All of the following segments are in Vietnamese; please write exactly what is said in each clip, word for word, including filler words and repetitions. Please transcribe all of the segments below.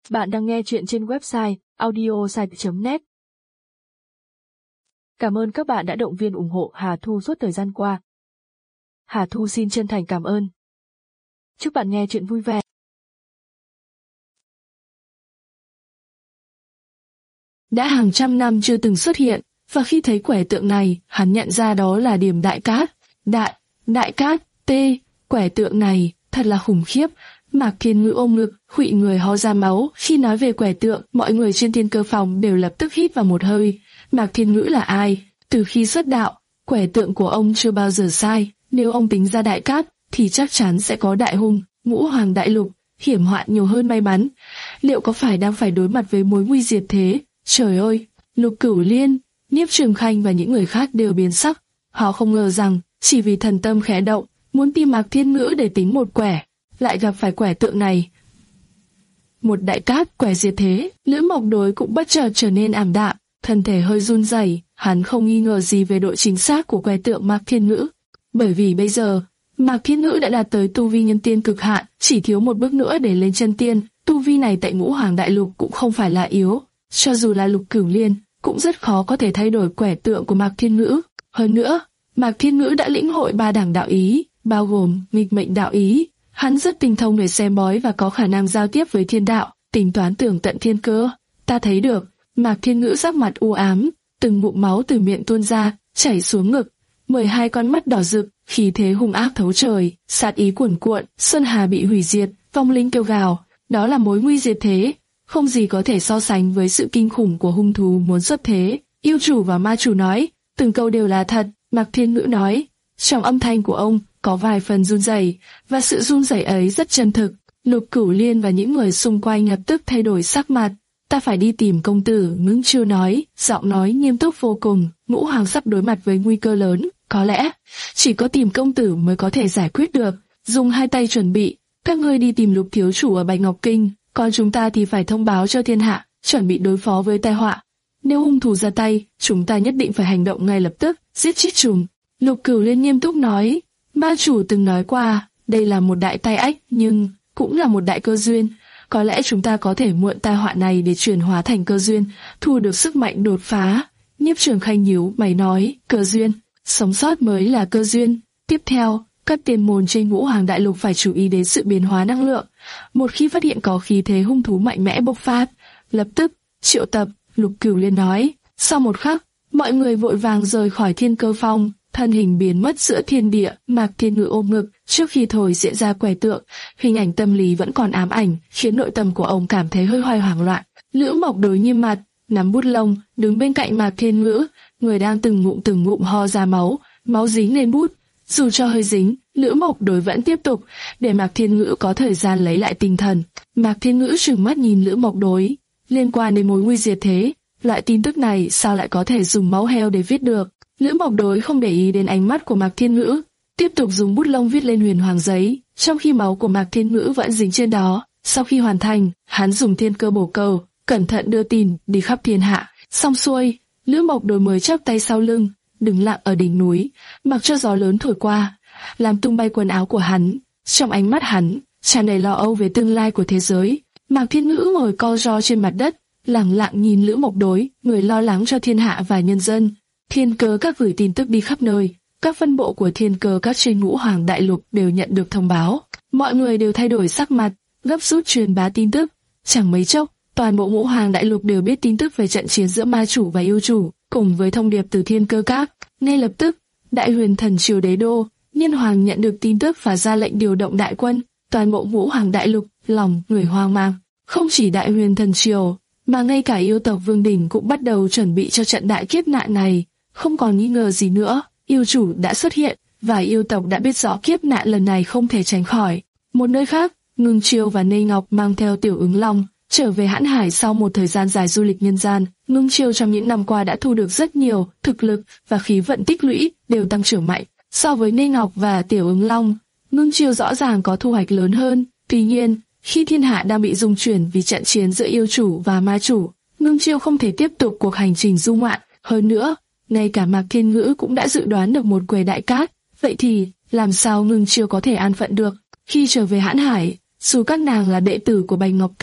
Bạn đang nghe chuyện trên website audiosite chấm net. Cảm ơn các bạn đã động viên ủng hộ Hà Thu suốt thời gian qua. Hà Thu xin chân thành cảm ơn. Chúc bạn nghe chuyện vui vẻ. Đã hàng trăm năm chưa từng xuất hiện, và khi thấy quẻ tượng này, hắn nhận ra đó là Điềm Đại Cát. Đại, Đại Cát, T, quẻ tượng này, thật là khủng khiếp. Mạc Thiên Ngữ ôm ngực, khụy người ho ra máu. Khi nói về quẻ tượng, mọi người trên Thiên Cơ phòng đều lập tức hít vào một hơi. Mạc Thiên Ngữ là ai? Từ khi xuất đạo, quẻ tượng của ông chưa bao giờ sai. Nếu ông tính ra Đại Cát, thì chắc chắn sẽ có đại hung, ngũ hoàng đại lục, hiểm họa nhiều hơn may mắn. Liệu có phải đang phải đối mặt với mối nguy diệt thế? Trời ơi! Lục Cửu Liên, Nhiếp Trường Khanh và những người khác đều biến sắc. Họ không ngờ rằng, chỉ vì thần tâm khẽ động, muốn tìm Mạc Thiên Ngữ để tính một quẻ, lại gặp phải quẻ tượng này. Một đại cát quẻ diệt thế. Lữ Mộc Đối cũng bất chợt trở nên ảm đạm, thân thể hơi run rẩy. Hắn không nghi ngờ gì về độ chính xác của quẻ tượng Mạc Thiên Ngữ, bởi vì bây giờ Mạc Thiên Ngữ đã đạt tới tu vi nhân tiên cực hạn, chỉ thiếu một bước nữa để lên chân tiên. Tu vi này tại ngũ hoàng đại lục cũng không phải là yếu, cho dù là Lục Cửu Liên cũng rất khó có thể thay đổi quẻ tượng của Mạc Thiên Ngữ. Hơn nữa, Mạc Thiên Ngữ đã lĩnh hội ba đẳng đạo ý, bao gồm nghịch mệnh đạo ý. Hắn rất tinh thông về xem bói và có khả năng giao tiếp với thiên đạo, tính toán tường tận thiên cơ. Ta thấy được. Mạc Thiên Ngữ sắc mặt u ám, từng ngụm máu từ miệng tuôn ra, chảy xuống ngực. Mười hai con mắt đỏ rực, khí thế hung ác thấu trời, sát ý cuồn cuộn. Sơn Hà bị hủy diệt, vong linh kêu gào. Đó là mối nguy diệt thế, không gì có thể so sánh với sự kinh khủng của hung thú muốn xuất thế. Yêu chủ và ma chủ nói, từng câu đều là thật. Mạc Thiên Ngữ nói, trong âm thanh của ông có vài phần run rẩy, và sự run rẩy ấy rất chân thực. Lục Cửu Liên và những người xung quanh lập tức thay đổi sắc mặt. Ta phải đi tìm công tử, Ngưng Chiêu nói, giọng nói nghiêm túc vô cùng. Ngũ hoàng sắp đối mặt với nguy cơ lớn, có lẽ chỉ có tìm công tử mới có thể giải quyết được. Dùng hai tay chuẩn bị, các ngươi đi tìm Lục thiếu chủ ở Bạch Ngọc Kinh, còn chúng ta thì phải thông báo cho thiên hạ, chuẩn bị đối phó với tai họa. Nếu hung thủ ra tay, chúng ta nhất định phải hành động ngay lập tức, giết chết chúng. Lục Cửu Liên nghiêm túc nói, ma chủ từng nói qua, đây là một đại tai ách, nhưng cũng là một đại cơ duyên. Có lẽ chúng ta có thể mượn tai họa này để chuyển hóa thành cơ duyên, thu được sức mạnh đột phá. Nhiếp Trường Khanh nhíu mày nói, cơ duyên, sống sót mới là cơ duyên. Tiếp theo, các tiên môn trên ngũ hoàng đại lục phải chú ý đến sự biến hóa năng lượng. Một khi phát hiện có khí thế hung thú mạnh mẽ bộc phát, lập tức triệu tập. Lục Cửu Liên nói. Sau một khắc, mọi người vội vàng rời khỏi Thiên Cơ Phong, thân hình biến mất giữa thiên địa. Mạc Thiên Ngữ ôm ngực, trước khi thổi diễn ra quẻ tượng, hình ảnh tâm lý vẫn còn ám ảnh, khiến nội tâm của ông cảm thấy hơi hoài hoảng loạn. Lữ Mộc Đối nghiêm mặt, nắm bút lông, đứng bên cạnh Mạc Thiên Ngữ, người đang từng ngụm từng ngụm ho ra máu, máu dính lên bút. Dù cho hơi dính, Lữ Mộc Đối vẫn tiếp tục, để Mạc Thiên Ngữ có thời gian lấy lại tinh thần. Mạc Thiên Ngữ trừng mắt nhìn Lữ Mộc Đối, liên quan đến mối nguy diệt thế, loại tin tức này sao lại có thể dùng máu heo để viết được? Lữ Mộc Đối không để ý đến ánh mắt của Mạc Thiên Ngữ, tiếp tục dùng bút lông viết lên huyền hoàng giấy, trong khi máu của Mạc Thiên Ngữ vẫn dính trên đó. Sau khi hoàn thành, hắn dùng thiên cơ bổ cầu, cẩn thận đưa tin đi khắp thiên hạ. Xong xuôi, Lữ Mộc Đối mới chắp tay sau lưng, đứng lặng ở đỉnh núi, mặc cho gió lớn thổi qua, làm tung bay quần áo của hắn. Trong ánh mắt hắn tràn đầy lo âu về tương lai của thế giới. Mạc Thiên Ngữ ngồi co ro trên mặt đất, lặng lặng nhìn Lữ Mộc Đối, người lo lắng cho thiên hạ và nhân dân. Thiên Cơ Các gửi tin tức đi khắp nơi, các phân bộ của Thiên Cơ Các trên ngũ hoàng đại lục đều nhận được thông báo. Mọi người đều thay đổi sắc mặt, gấp rút truyền bá tin tức. Chẳng mấy chốc, toàn bộ ngũ hoàng đại lục đều biết tin tức về trận chiến giữa ma chủ và yêu chủ, cùng với thông điệp từ Thiên Cơ Các. Ngay lập tức, Đại Huyền Thần Triều đế đô, Nhân Hoàng nhận được tin tức và ra lệnh điều động đại quân. Toàn bộ ngũ hoàng đại lục lòng người hoang mang. Không chỉ Đại Huyền Thần Triều, mà ngay cả yêu tộc Vương Đình cũng bắt đầu chuẩn bị cho trận đại kiếp nạn này. Không còn nghi ngờ gì nữa, yêu chủ đã xuất hiện, và yêu tộc đã biết rõ kiếp nạn lần này không thể tránh khỏi. Một nơi khác, Ngưng Chiêu và Nê Ngọc mang theo Tiểu Ứng Long trở về Hãn Hải sau một thời gian dài du lịch nhân gian. Ngưng Chiêu trong những năm qua đã thu được rất nhiều, thực lực và khí vận tích lũy đều tăng trưởng mạnh. So với Nê Ngọc và Tiểu Ứng Long, Ngưng Chiêu rõ ràng có thu hoạch lớn hơn. Tuy nhiên, khi thiên hạ đang bị rung chuyển vì trận chiến giữa yêu chủ và ma chủ, Ngưng Chiêu không thể tiếp tục cuộc hành trình du ngoạn. Hơn nữa, ngay cả Mạc Thiên Ngữ cũng đã dự đoán được một quẻ đại cát. Vậy thì, làm sao Ngưng Chiêu có thể an phận được? Khi trở về Hãn Hải, dù các nàng là đệ tử của Bạch Ngọc Kinh,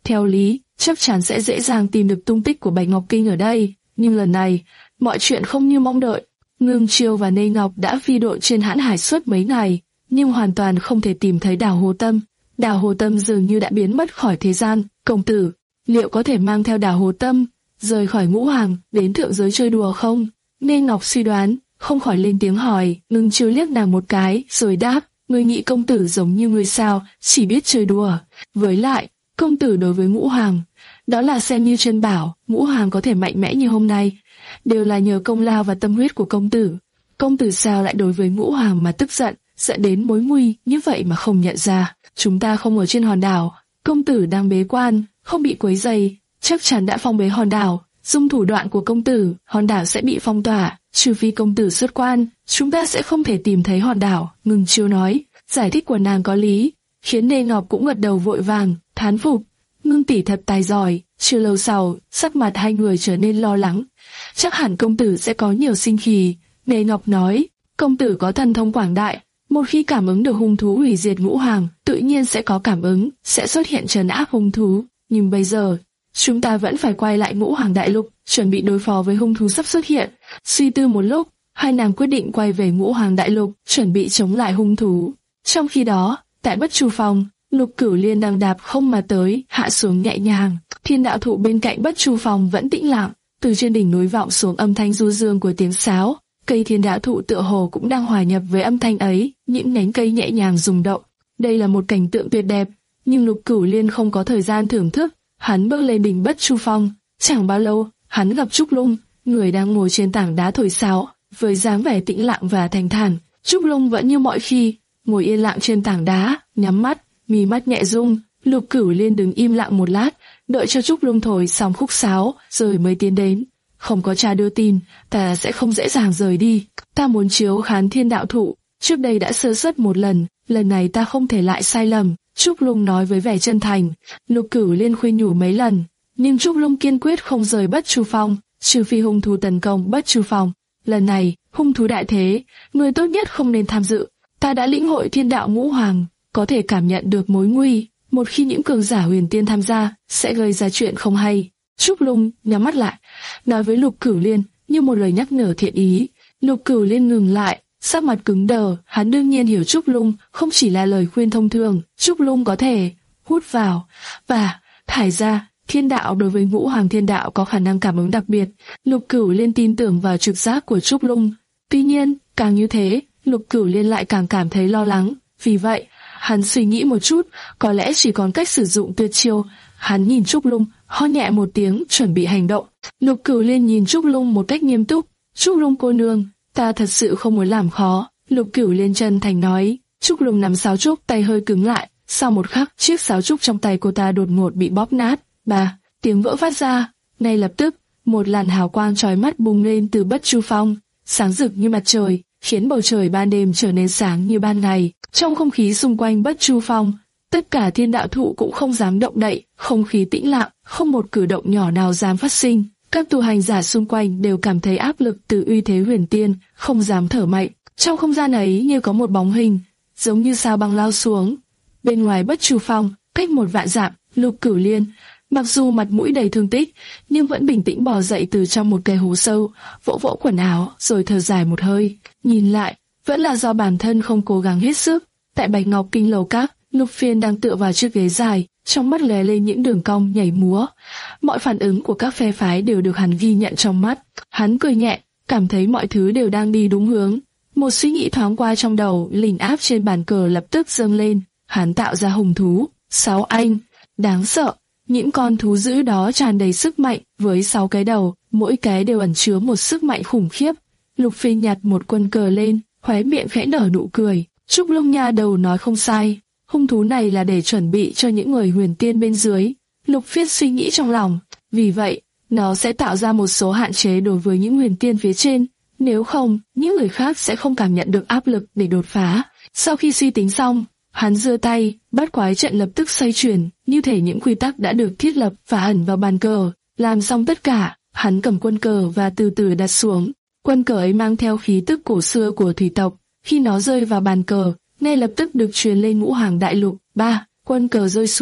Theo lý, chắc chắn sẽ dễ dàng tìm được tung tích của Bạch Ngọc Kinh ở đây, nhưng lần này, mọi chuyện không như mong đợi. Ngưng Chiêu và Nê Ngọc đã phi đội trên hãn hải suốt mấy ngày, nhưng hoàn toàn không thể tìm thấy đảo Hồ Tâm. Đảo Hồ Tâm dường như đã biến mất khỏi thế gian. Công tử, liệu có thể mang theo đảo Hồ Tâm rời khỏi Ngũ Hoàng đến thượng giới chơi đùa không? Nê Ngọc suy đoán, không khỏi lên tiếng hỏi. Ngưng Chiêu liếc nàng một cái, rồi đáp: Ngươi nghĩ công tử giống như ngươi sao, chỉ biết chơi đùa? Với lại, công tử đối với Ngũ Hoàng, đó là xem như chân bảo. Ngũ Hoàng có thể mạnh mẽ như hôm nay, đều là nhờ công lao và tâm huyết của công tử. Công tử sao lại đối với Ngũ Hoàng mà tức giận, dẫn đến mối nguy như vậy mà không nhận ra? Chúng ta không ở trên hòn đảo, công tử đang bế quan, không bị quấy rầy, chắc chắn đã phong bế hòn đảo. Dùng thủ đoạn của công tử, hòn đảo sẽ bị phong tỏa, trừ phi công tử xuất quan, chúng ta sẽ không thể tìm thấy hòn đảo. Ngưng Chiêu nói, giải thích của nàng có lý, khiến Nê Ngọc cũng gật đầu vội vàng, thán phục. Ngưng tỷ thật tài giỏi. Chưa lâu sau, sắc mặt hai người trở nên lo lắng. Chắc hẳn công tử sẽ có nhiều sinh khí. Nê Ngọc nói, công tử có thần thông quảng đại, một khi cảm ứng được hung thú hủy diệt Ngũ Hoàng, tự nhiên sẽ có cảm ứng, sẽ xuất hiện trấn áp hung thú. Nhưng bây giờ, chúng ta vẫn phải quay lại Ngũ Hoàng đại lục, chuẩn bị đối phó với hung thú sắp xuất hiện. Suy tư một lúc, hai nàng quyết định quay về Ngũ Hoàng đại lục, chuẩn bị chống lại hung thú. Trong khi đó, tại Bất Chu Phong, Lục Cửu Liên đang đạp không mà tới, hạ xuống nhẹ nhàng. Thiên đạo thụ bên cạnh Bất Chu Phong vẫn tĩnh lặng, từ trên đỉnh núi vọng xuống âm thanh du dương của tiếng sáo. Cây thiên đạo thụ tựa hồ cũng đang hòa nhập với âm thanh ấy, những nhánh cây nhẹ nhàng rung động. Đây là một cảnh tượng tuyệt đẹp, nhưng Lục Cửu Liên không có thời gian thưởng thức. Hắn bước lên đỉnh Bất Chu Phong, chẳng bao lâu, hắn gặp Trúc Lung, người đang ngồi trên tảng đá thổi sáo, với dáng vẻ tĩnh lặng và thanh thản. Trúc Lung vẫn như mọi khi, ngồi yên lặng trên tảng đá, nhắm mắt, mí mắt nhẹ rung. Lục Cửu Liên đứng im lặng một lát, đợi cho Trúc Lung thổi xong khúc sáo, rồi mới tiến đến. Không có cha đưa tin, ta sẽ không dễ dàng rời đi. Ta muốn chiếu khán thiên đạo thụ, trước đây đã sơ suất một lần, lần này ta không thể lại sai lầm. Trúc Lung nói với vẻ chân thành. Lục Cửu Liên khuyên nhủ mấy lần, nhưng Trúc Lung kiên quyết không rời Bất Chu Phong, trừ phi hung thú tấn công Bất Chu Phong. Lần này, hung thú đại thế, người tốt nhất không nên tham dự. Ta đã lĩnh hội thiên đạo Ngũ Hoàng, có thể cảm nhận được mối nguy. Một khi những cường giả huyền tiên tham gia, sẽ gây ra chuyện không hay. Trúc Lung nhắm mắt lại, nói với Lục Cửu Liên như một lời nhắc nhở thiện ý. Lục Cửu Liên ngừng lại, sắc mặt cứng đờ. Hắn đương nhiên hiểu Trúc Lung không chỉ là lời khuyên thông thường. Trúc Lung có thể hút vào và thải ra thiên đạo. Đối với Ngũ Hoàng thiên đạo có khả năng cảm ứng đặc biệt. Lục Cửu Liên tin tưởng vào trực giác của Trúc Lung. Tuy nhiên, càng như thế, Lục Cửu Liên lại càng cảm thấy lo lắng. Vì vậy, hắn suy nghĩ một chút, có lẽ chỉ còn cách sử dụng tuyệt chiêu. Hắn nhìn Trúc Lung, ho nhẹ một tiếng, chuẩn bị hành động. Lục Cửu Liên nhìn Trúc Lung một cách nghiêm túc. Trúc Lung cô nương, ta thật sự không muốn làm khó. Lục Cửu Liên chân thành nói. Trúc Lung nắm sáo trúc, tay hơi cứng lại. Sau một khắc, chiếc sáo trúc trong tay cô ta đột ngột bị bóp nát. Bà, tiếng vỡ phát ra. Ngay lập tức, một làn hào quang chói mắt bùng lên từ Bất Chu Phong, sáng rực như mặt trời, khiến bầu trời ban đêm trở nên sáng như ban ngày. Trong không khí xung quanh Bất Chu Phong, tất cả thiên đạo thụ cũng không dám động đậy, không khí tĩnh lặng, không một cử động nhỏ nào dám phát sinh. Các tu hành giả xung quanh đều cảm thấy áp lực từ uy thế huyền tiên, không dám thở mạnh. Trong không gian ấy như có một bóng hình, giống như sao băng lao xuống. Bên ngoài Bất Chu Phong, cách một vạn dặm, Lục Cửu Liên, mặc dù mặt mũi đầy thương tích, nhưng vẫn bình tĩnh bò dậy từ trong một cái hố sâu, vỗ vỗ quần áo, rồi thở dài một hơi. Nhìn lại, vẫn là do bản thân không cố gắng hết sức. Tại Bạch Ngọc Kinh lầu các, Lục Phiên đang tựa vào chiếc ghế dài, trong mắt lóe lên những đường cong nhảy múa. Mọi phản ứng của các phe phái đều được hắn ghi nhận trong mắt. Hắn cười nhẹ, cảm thấy mọi thứ đều đang đi đúng hướng. Một suy nghĩ thoáng qua trong đầu, lình áp trên bàn cờ lập tức dâng lên. Hắn tạo ra hùng thú, sáu anh, đáng sợ. Những con thú dữ đó tràn đầy sức mạnh, với sáu cái đầu, mỗi cái đều ẩn chứa một sức mạnh khủng khiếp. Lục Phiên nhặt một quân cờ lên, khóe miệng khẽ nở nụ cười. Trúc Lung nha đầu nói không sai, hung thú này là để chuẩn bị cho những người huyền tiên bên dưới. Lục Phiên suy nghĩ trong lòng, vì vậy, nó sẽ tạo ra một số hạn chế đối với những huyền tiên phía trên. Nếu không, những người khác sẽ không cảm nhận được áp lực để đột phá. Sau khi suy tính xong, hắn giơ tay, bát quái trận lập tức xoay chuyển, như thể những quy tắc đã được thiết lập và ẩn vào bàn cờ. Làm xong tất cả, hắn cầm quân cờ và từ từ đặt xuống. Quân cờ ấy mang theo khí tức cổ xưa của thủy tộc. Khi nó rơi vào bàn cờ, ngay lập tức được truyền lên Ngũ Hoàng đại lục. Ba, quân cờ rơi xuống,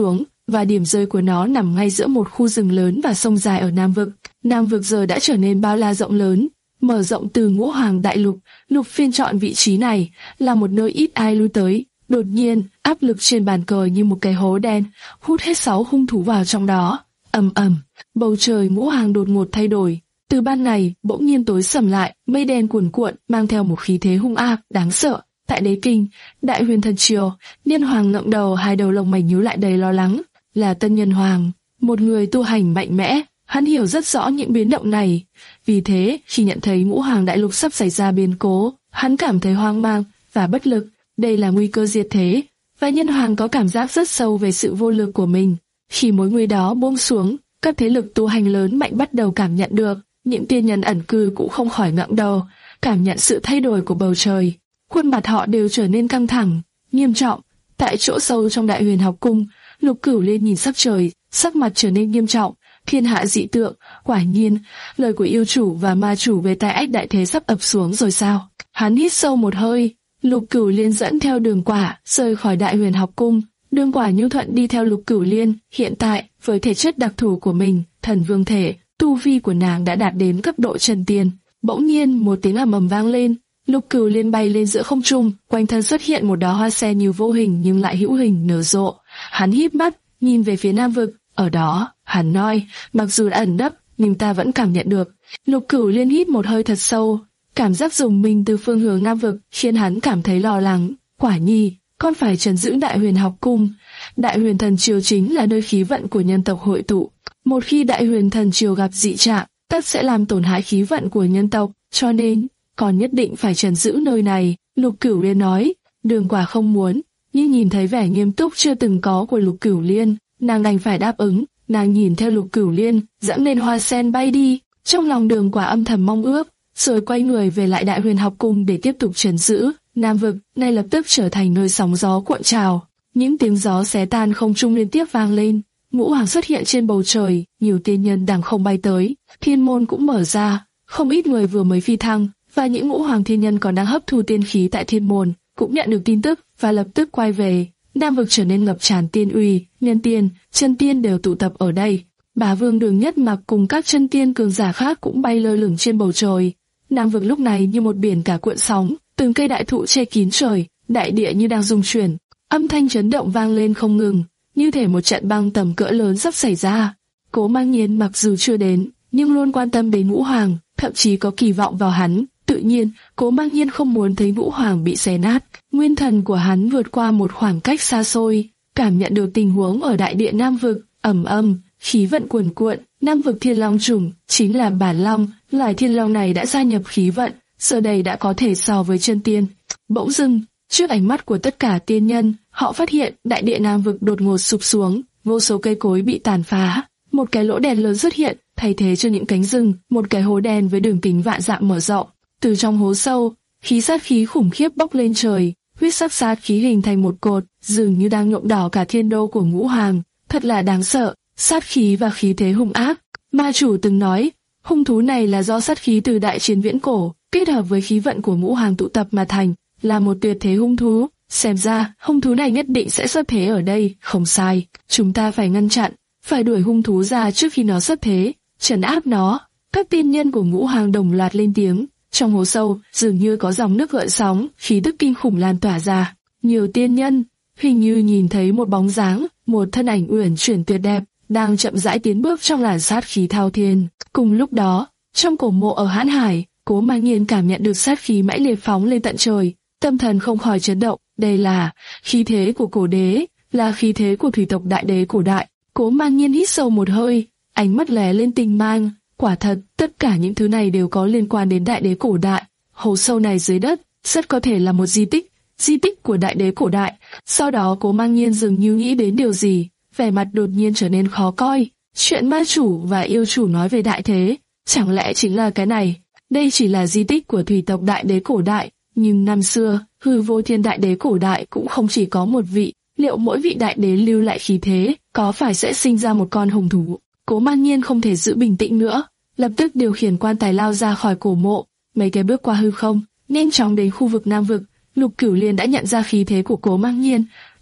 và điểm rơi của nó nằm ngay giữa một khu rừng lớn và sông dài ở Nam Vực. Nam Vực giờ đã trở nên bao la rộng lớn, mở rộng từ Ngũ Hoàng Đại Lục. Lục Phiên chọn vị trí này là một nơi ít ai lui tới. Đột nhiên, áp lực trên bàn cờ như một cái hố đen, hút hết sáu hung thú vào trong đó. Ầm ầm, bầu trời Ngũ Hoàng đột ngột thay đổi. Từ ban ngày, bỗng nhiên tối sầm lại, mây đen cuồn cuộn, mang theo một khí thế hung ác, đáng sợ. Tại đế kinh, Đại Huyền Thần Triều, Nhân Hoàng ngẩng đầu, hai đầu lông mày nhíu lại đầy lo lắng. Là Tân Nhân Hoàng, một người tu hành mạnh mẽ, hắn hiểu rất rõ những biến động này. Vì thế, khi nhận thấy Ngũ Hoàng Đại Lục sắp xảy ra biến cố, hắn cảm thấy hoang mang và bất lực. Đây là nguy cơ diệt thế, và Nhân Hoàng có cảm giác rất sâu về sự vô lực của mình. Khi mối nguy đó buông xuống, các thế lực tu hành lớn mạnh bắt đầu cảm nhận được. Những tiên nhân ẩn cư cũng không khỏi ngẩng đầu, cảm nhận sự thay đổi của bầu trời. Khuôn mặt họ đều trở nên căng thẳng, nghiêm trọng. Tại chỗ sâu trong Đại Huyền Học Cung, Lục Cửu Liên nhìn sắc trời, sắc mặt trở nên nghiêm trọng. Thiên hạ dị tượng, quả nhiên, lời của yêu chủ và ma chủ về tai ách đại thế sắp ập xuống rồi sao? Hắn hít sâu một hơi, Lục Cửu Liên dẫn theo Đường Quả rời khỏi Đại Huyền Học Cung. Đường Quả nhu thuận đi theo Lục Cửu Liên. Hiện tại, với thể chất đặc thù của mình, thần vương thể, tu vi của nàng đã đạt đến cấp độ chân tiên. Bỗng nhiên một tiếng ầm ầm vang lên, Lục Cửu Liên bay lên giữa không trung, quanh thân xuất hiện một đóa hoa sen như vô hình nhưng lại hữu hình nở rộ. Hắn híp mắt, nhìn về phía Nam Vực. Ở đó, hắn nói, mặc dù đã ẩn nấp, nhưng ta vẫn cảm nhận được. Lục Cửu Liên hít một hơi thật sâu, cảm giác rùng mình từ phương hướng Nam Vực khiến hắn cảm thấy lo lắng. Quả nhi, con phải trấn giữ Đại Huyền Học Cung. Đại Huyền Thần Triều chính là nơi khí vận của nhân tộc hội tụ. Một khi Đại Huyền Thần Triều gặp dị trạng, tất sẽ làm tổn hại khí vận của nhân tộc, cho nên con nhất định phải trấn giữ nơi này. Lục Cửu Liên nói. Đường Quả không muốn, nhưng nhìn thấy vẻ nghiêm túc chưa từng có của Lục Cửu Liên, nàng đành phải đáp ứng. Nàng nhìn theo Lục Cửu Liên dẫn lên hoa sen bay đi. Trong lòng Đường Quả âm thầm mong ước, rồi quay người về lại Đại Huyền Học Cung để tiếp tục trấn giữ. Nam Vực ngay lập tức trở thành nơi sóng gió cuộn trào. Những tiếng gió xé tan không trung liên tiếp vang lên. Ngũ Hoàng xuất hiện trên bầu trời, nhiều tiên nhân đằng không bay tới. Thiên môn cũng mở ra, không ít người vừa mới phi thăng, và những Ngũ Hoàng thiên nhân còn đang hấp thu tiên khí tại thiên môn cũng nhận được tin tức và lập tức quay về. Nam Vực trở nên ngập tràn tiên uy, nhân tiên, chân tiên đều tụ tập ở đây. Bá Vương Đường Nhất Mặc cùng các chân tiên cường giả khác cũng bay lơ lửng trên bầu trời. Nam Vực lúc này như một biển cả cuộn sóng, từng cây đại thụ che kín trời, đại địa như đang rung chuyển, âm thanh chấn động vang lên không ngừng, như thể một trận băng tầm cỡ lớn sắp xảy ra. Cố Mang Nhiên mặc dù chưa đến, nhưng luôn quan tâm đến Ngũ Hoàng, thậm chí có kỳ vọng vào hắn. Tự nhiên, Cố Mang Nhiên không muốn thấy Ngũ Hoàng bị xé nát. Nguyên thần của hắn vượt qua một khoảng cách xa xôi, cảm nhận được tình huống ở đại địa Nam Vực. Ầm ầm, khí vận cuồn cuộn. Nam Vực Thiên Long Trùng chính là bản long, loài thiên long này đã gia nhập khí vận, giờ đây đã có thể so với chân tiên. Bỗng dưng, trước ánh mắt của tất cả tiên nhân, họ phát hiện đại địa Nam Vực đột ngột sụp xuống, vô số cây cối bị tàn phá, một cái lỗ đen lớn xuất hiện, thay thế cho những cánh rừng, một cái hố đen với đường kính vạn dặm mở rộng. Từ trong hố sâu, khí sát khí khủng khiếp bốc lên trời, huyết sắc sát khí hình thành một cột, dường như đang nhuộm đỏ cả thiên đô của Ngũ Hoàng. Thật là đáng sợ, sát khí và khí thế hung ác. Ma chủ từng nói, hung thú này là do sát khí từ đại chiến viễn cổ kết hợp với khí vận của Ngũ Hoàng tụ tập mà thành, là một tuyệt thế hung thú. Xem ra, hung thú này nhất định sẽ xuất thế ở đây. Không sai, chúng ta phải ngăn chặn, phải đuổi hung thú ra trước khi nó xuất thế, trấn áp nó. Các tiên nhân của Ngũ Hoàng đồng loạt lên tiếng. Trong hố sâu, dường như có dòng nước gợn sóng, khí tức kinh khủng lan tỏa ra. Nhiều tiên nhân, hình như nhìn thấy một bóng dáng, một thân ảnh uyển chuyển tuyệt đẹp, đang chậm rãi tiến bước trong làn sát khí thao thiên. Cùng lúc đó, trong cổ mộ ở Hãn Hải, Cố Mang Nhiên cảm nhận được sát khí mãnh liệt phóng lên tận trời, tâm thần không khỏi chấn động. Đây là khí thế của cổ đế, là khí thế của thủy tộc đại đế cổ đại. Cố Mang Nhiên hít sâu một hơi, ánh mắt lóe lên tinh mang. Quả thật, tất cả những thứ này đều có liên quan đến đại đế cổ đại. Hố sâu này dưới đất, rất có thể là một di tích, di tích của đại đế cổ đại. Sau đó Cố Mang Nhiên dường như nghĩ đến điều gì, vẻ mặt đột nhiên trở nên khó coi. Chuyện ma chủ và yêu chủ nói về đại thế, chẳng lẽ chính là cái này? Đây chỉ là di tích của thủy tộc đại đế cổ đại, nhưng năm xưa, hư vô thiên đại đế cổ đại cũng không chỉ có một vị. Liệu mỗi vị đại đế lưu lại khí thế, có phải sẽ sinh ra một con hùng thú? Cố Mang Nhiên không thể giữ bình tĩnh nữa, lập tức điều khiển quan tài lao ra khỏi cổ mộ, mấy cái bước qua hư không, nhanh chóng đến khu vực Nam Vực. Lục Cửu Liên đã nhận ra khí thế của Cố Mang Nhiên,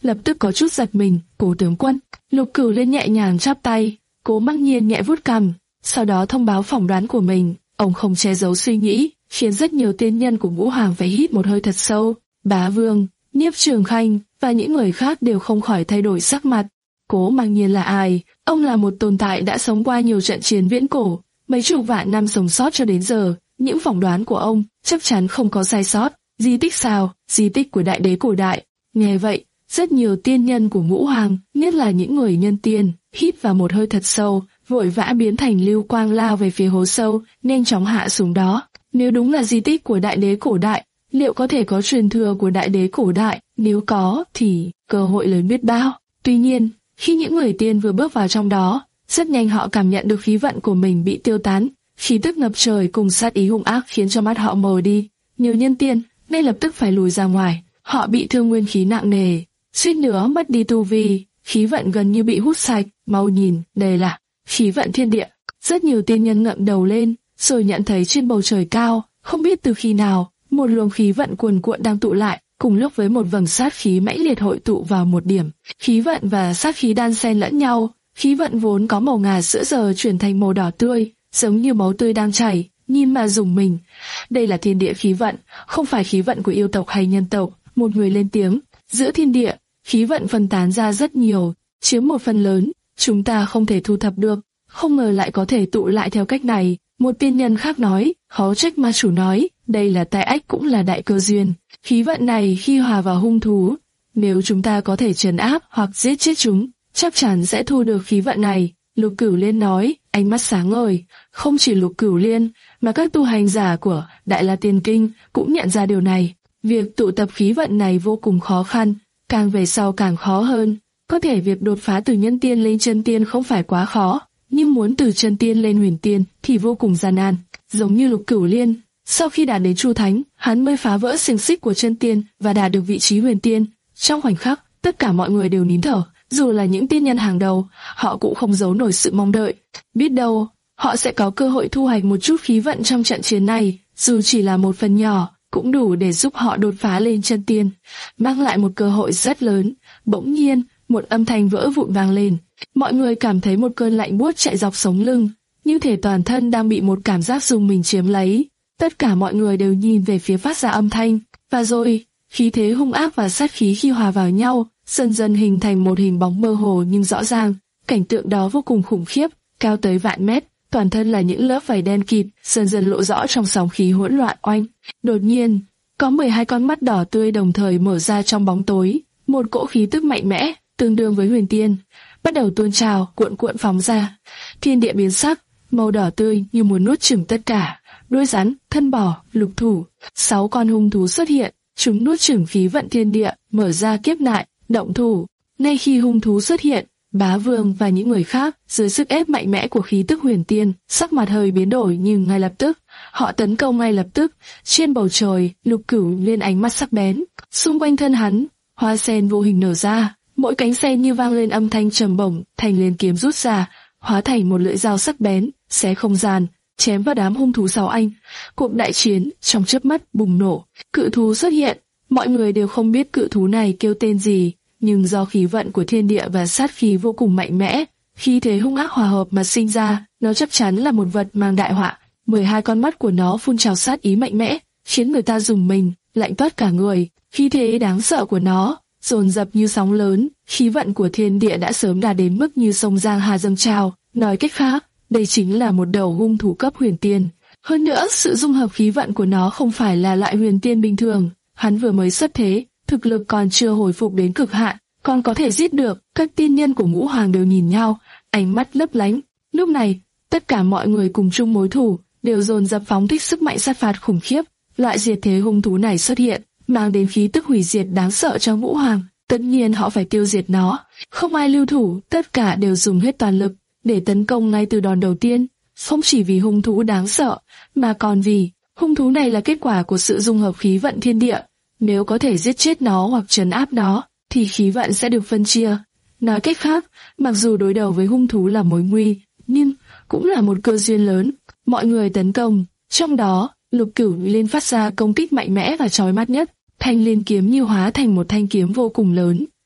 lập tức có chút giật mình. Cố tướng quân. Lục Cửu Liên nhẹ nhàng chắp tay, Cố Mặc Nhiên nhẹ vuốt cằm, sau đó thông báo phỏng đoán của mình. Ông không che giấu suy nghĩ, khiến rất nhiều tiên nhân của Ngũ Hoàng phải hít một hơi thật sâu. Bá Vương, Nhiếp Trường Khanh và những người khác đều không khỏi thay đổi sắc mặt. Cố Mặc Nhiên là ai? Ông là một tồn tại đã sống qua nhiều trận chiến viễn cổ, mấy chục vạn năm sống sót cho đến giờ. Những phỏng đoán của ông chắc chắn không có sai sót. Di tích sao? Di tích của đại đế cổ đại. Nghe vậy, rất nhiều tiên nhân của Ngũ Hoàng, nhất là những người nhân tiên, hít vào một hơi thật sâu, vội vã biến thành lưu quang lao về phía hố sâu, nhanh chóng hạ xuống đó. Nếu đúng là di tích của đại đế cổ đại, liệu có thể có truyền thừa của đại đế cổ đại? Nếu có, thì cơ hội lớn biết bao. Tuy nhiên, khi những người tiên vừa bước vào trong đó, rất nhanh họ cảm nhận được khí vận của mình bị tiêu tán, khí tức ngập trời cùng sát ý hung ác khiến cho mắt họ mờ đi. Nhiều nhân tiên ngay lập tức phải lùi ra ngoài, họ bị thương nguyên khí nặng nề, suýt nữa mất đi tu vi, khí vận gần như bị hút sạch. Mau nhìn, đây là khí vận thiên địa. Rất nhiều tiên nhân ngẩng đầu lên, rồi nhận thấy trên bầu trời cao, không biết từ khi nào, một luồng khí vận cuồn cuộn đang tụ lại, cùng lúc với một vầng sát khí mãnh liệt hội tụ vào một điểm. Khí vận và sát khí đan xen lẫn nhau, khí vận vốn có màu ngà sữa giờ chuyển thành màu đỏ tươi, giống như máu tươi đang chảy, nhìn mà rùng mình. Đây là thiên địa khí vận, không phải khí vận của yêu tộc hay nhân tộc. Một người lên tiếng, giữa thiên địa, khí vận phân tán ra rất nhiều, chiếm một phần lớn, chúng ta không thể thu thập được, không ngờ lại có thể tụ lại theo cách này. Một tiên nhân khác nói, khó trách ma chủ nói, đây là tai ách cũng là đại cơ duyên. Khí vận này khi hòa vào hung thú, nếu chúng ta có thể trấn áp hoặc giết chết chúng, chắc chắn sẽ thu được khí vận này. Lục Cửu Liên nói, ánh mắt sáng ngời. Không chỉ Lục Cửu Liên, mà các tu hành giả của Đại La Tiên Kinh cũng nhận ra điều này. Việc tụ tập khí vận này vô cùng khó khăn, càng về sau càng khó hơn. Có thể việc đột phá từ nhân tiên lên chân tiên không phải quá khó, nhưng muốn từ chân tiên lên huyền tiên thì vô cùng gian nan. Giống như Lục Cửu Liên, sau khi đạt đến Chu Thánh, hắn mới phá vỡ xiềng xích của chân tiên và đạt được vị trí huyền tiên. Trong khoảnh khắc, tất cả mọi người đều nín thở, dù là những tiên nhân hàng đầu, họ cũng không giấu nổi sự mong đợi. Biết đâu, họ sẽ có cơ hội thu hoạch một chút khí vận trong trận chiến này, dù chỉ là một phần nhỏ, cũng đủ để giúp họ đột phá lên chân tiên, mang lại một cơ hội rất lớn. Bỗng nhiên, một âm thanh vỡ vụn vang lên. Mọi người cảm thấy một cơn lạnh buốt chạy dọc sống lưng, như thể toàn thân đang bị một cảm giác rùng mình chiếm lấy. Tất cả mọi người đều nhìn về phía phát ra âm thanh, và rồi, khí thế hung ác và sát khí khi hòa vào nhau, dần dần hình thành một hình bóng mơ hồ nhưng rõ ràng. Cảnh tượng đó vô cùng khủng khiếp, cao tới vạn mét, toàn thân là những lớp vảy đen kịt, dần dần lộ rõ trong sóng khí hỗn loạn oanh. Đột nhiên, có mười hai con mắt đỏ tươi đồng thời mở ra trong bóng tối, một cỗ khí tức mạnh mẽ, tương đương với huyền tiên, bắt đầu tuôn trào, cuộn cuộn phóng ra. Thiên địa biến sắc, màu đỏ tươi như muốn nuốt chửng tất cả. Đuôi rắn, thân bò, lục thủ, sáu con hung thú xuất hiện, chúng nuốt chửng khí vận thiên địa, mở ra kiếp nạn, động thủ. Ngay khi hung thú xuất hiện, Bá Vương và những người khác, dưới sức ép mạnh mẽ của khí tức huyền tiên, sắc mặt hơi biến đổi nhưng ngay lập tức, họ tấn công ngay lập tức. Trên bầu trời, Lục Cửu Liên ánh mắt sắc bén, xung quanh thân hắn, hoa sen vô hình nở ra, mỗi cánh sen như vang lên âm thanh trầm bổng, thành liên kiếm rút ra, hóa thành một lưỡi dao sắc bén, xé không gian, chém vào đám hung thú sáu anh. Cuộc đại chiến trong chớp mắt bùng nổ, cự thú xuất hiện, mọi người đều không biết cự thú này kêu tên gì, nhưng do khí vận của thiên địa và sát khí vô cùng mạnh mẽ, khí thế hung ác hòa hợp mà sinh ra, nó chắc chắn là một vật mang đại họa. Mười hai con mắt của nó phun trào sát ý mạnh mẽ, khiến người ta rùng mình, lạnh toát cả người. Khí thế đáng sợ của nó dồn dập như sóng lớn, khí vận của thiên địa đã sớm đạt đến mức như sông Giang Hà dâng trào. Nói cách khác, đây chính là một đầu hung thủ cấp huyền tiên. Hơn nữa, sự dung hợp khí vận của nó không phải là loại huyền tiên bình thường. Hắn vừa mới xuất thế, thực lực còn chưa hồi phục đến cực hạn, còn có thể giết được. Các tiên nhân của Ngũ Hoàng đều nhìn nhau, ánh mắt lấp lánh. Lúc này, tất cả mọi người cùng chung mối thù, đều dồn dập phóng thích sức mạnh sát phạt khủng khiếp. Loại diệt thế hung thú này xuất hiện, mang đến khí tức hủy diệt đáng sợ cho Ngũ Hoàng. Tất nhiên họ phải tiêu diệt nó, không ai lưu thủ, tất cả đều dùng hết toàn lực để tấn công ngay từ đòn đầu tiên. Không chỉ vì hung thú đáng sợ, mà còn vì hung thú này là kết quả của sự dung hợp khí vận thiên địa. Nếu có thể giết chết nó hoặc trấn áp nó, thì khí vận sẽ được phân chia. Nói cách khác, mặc dù đối đầu với hung thú là mối nguy, nhưng cũng là một cơ duyên lớn. Mọi người tấn công, trong đó, Lục Cửu Liên phát ra công kích mạnh mẽ và chói mắt nhất. Thanh liên kiếm như hóa thành một thanh kiếm vô cùng lớn,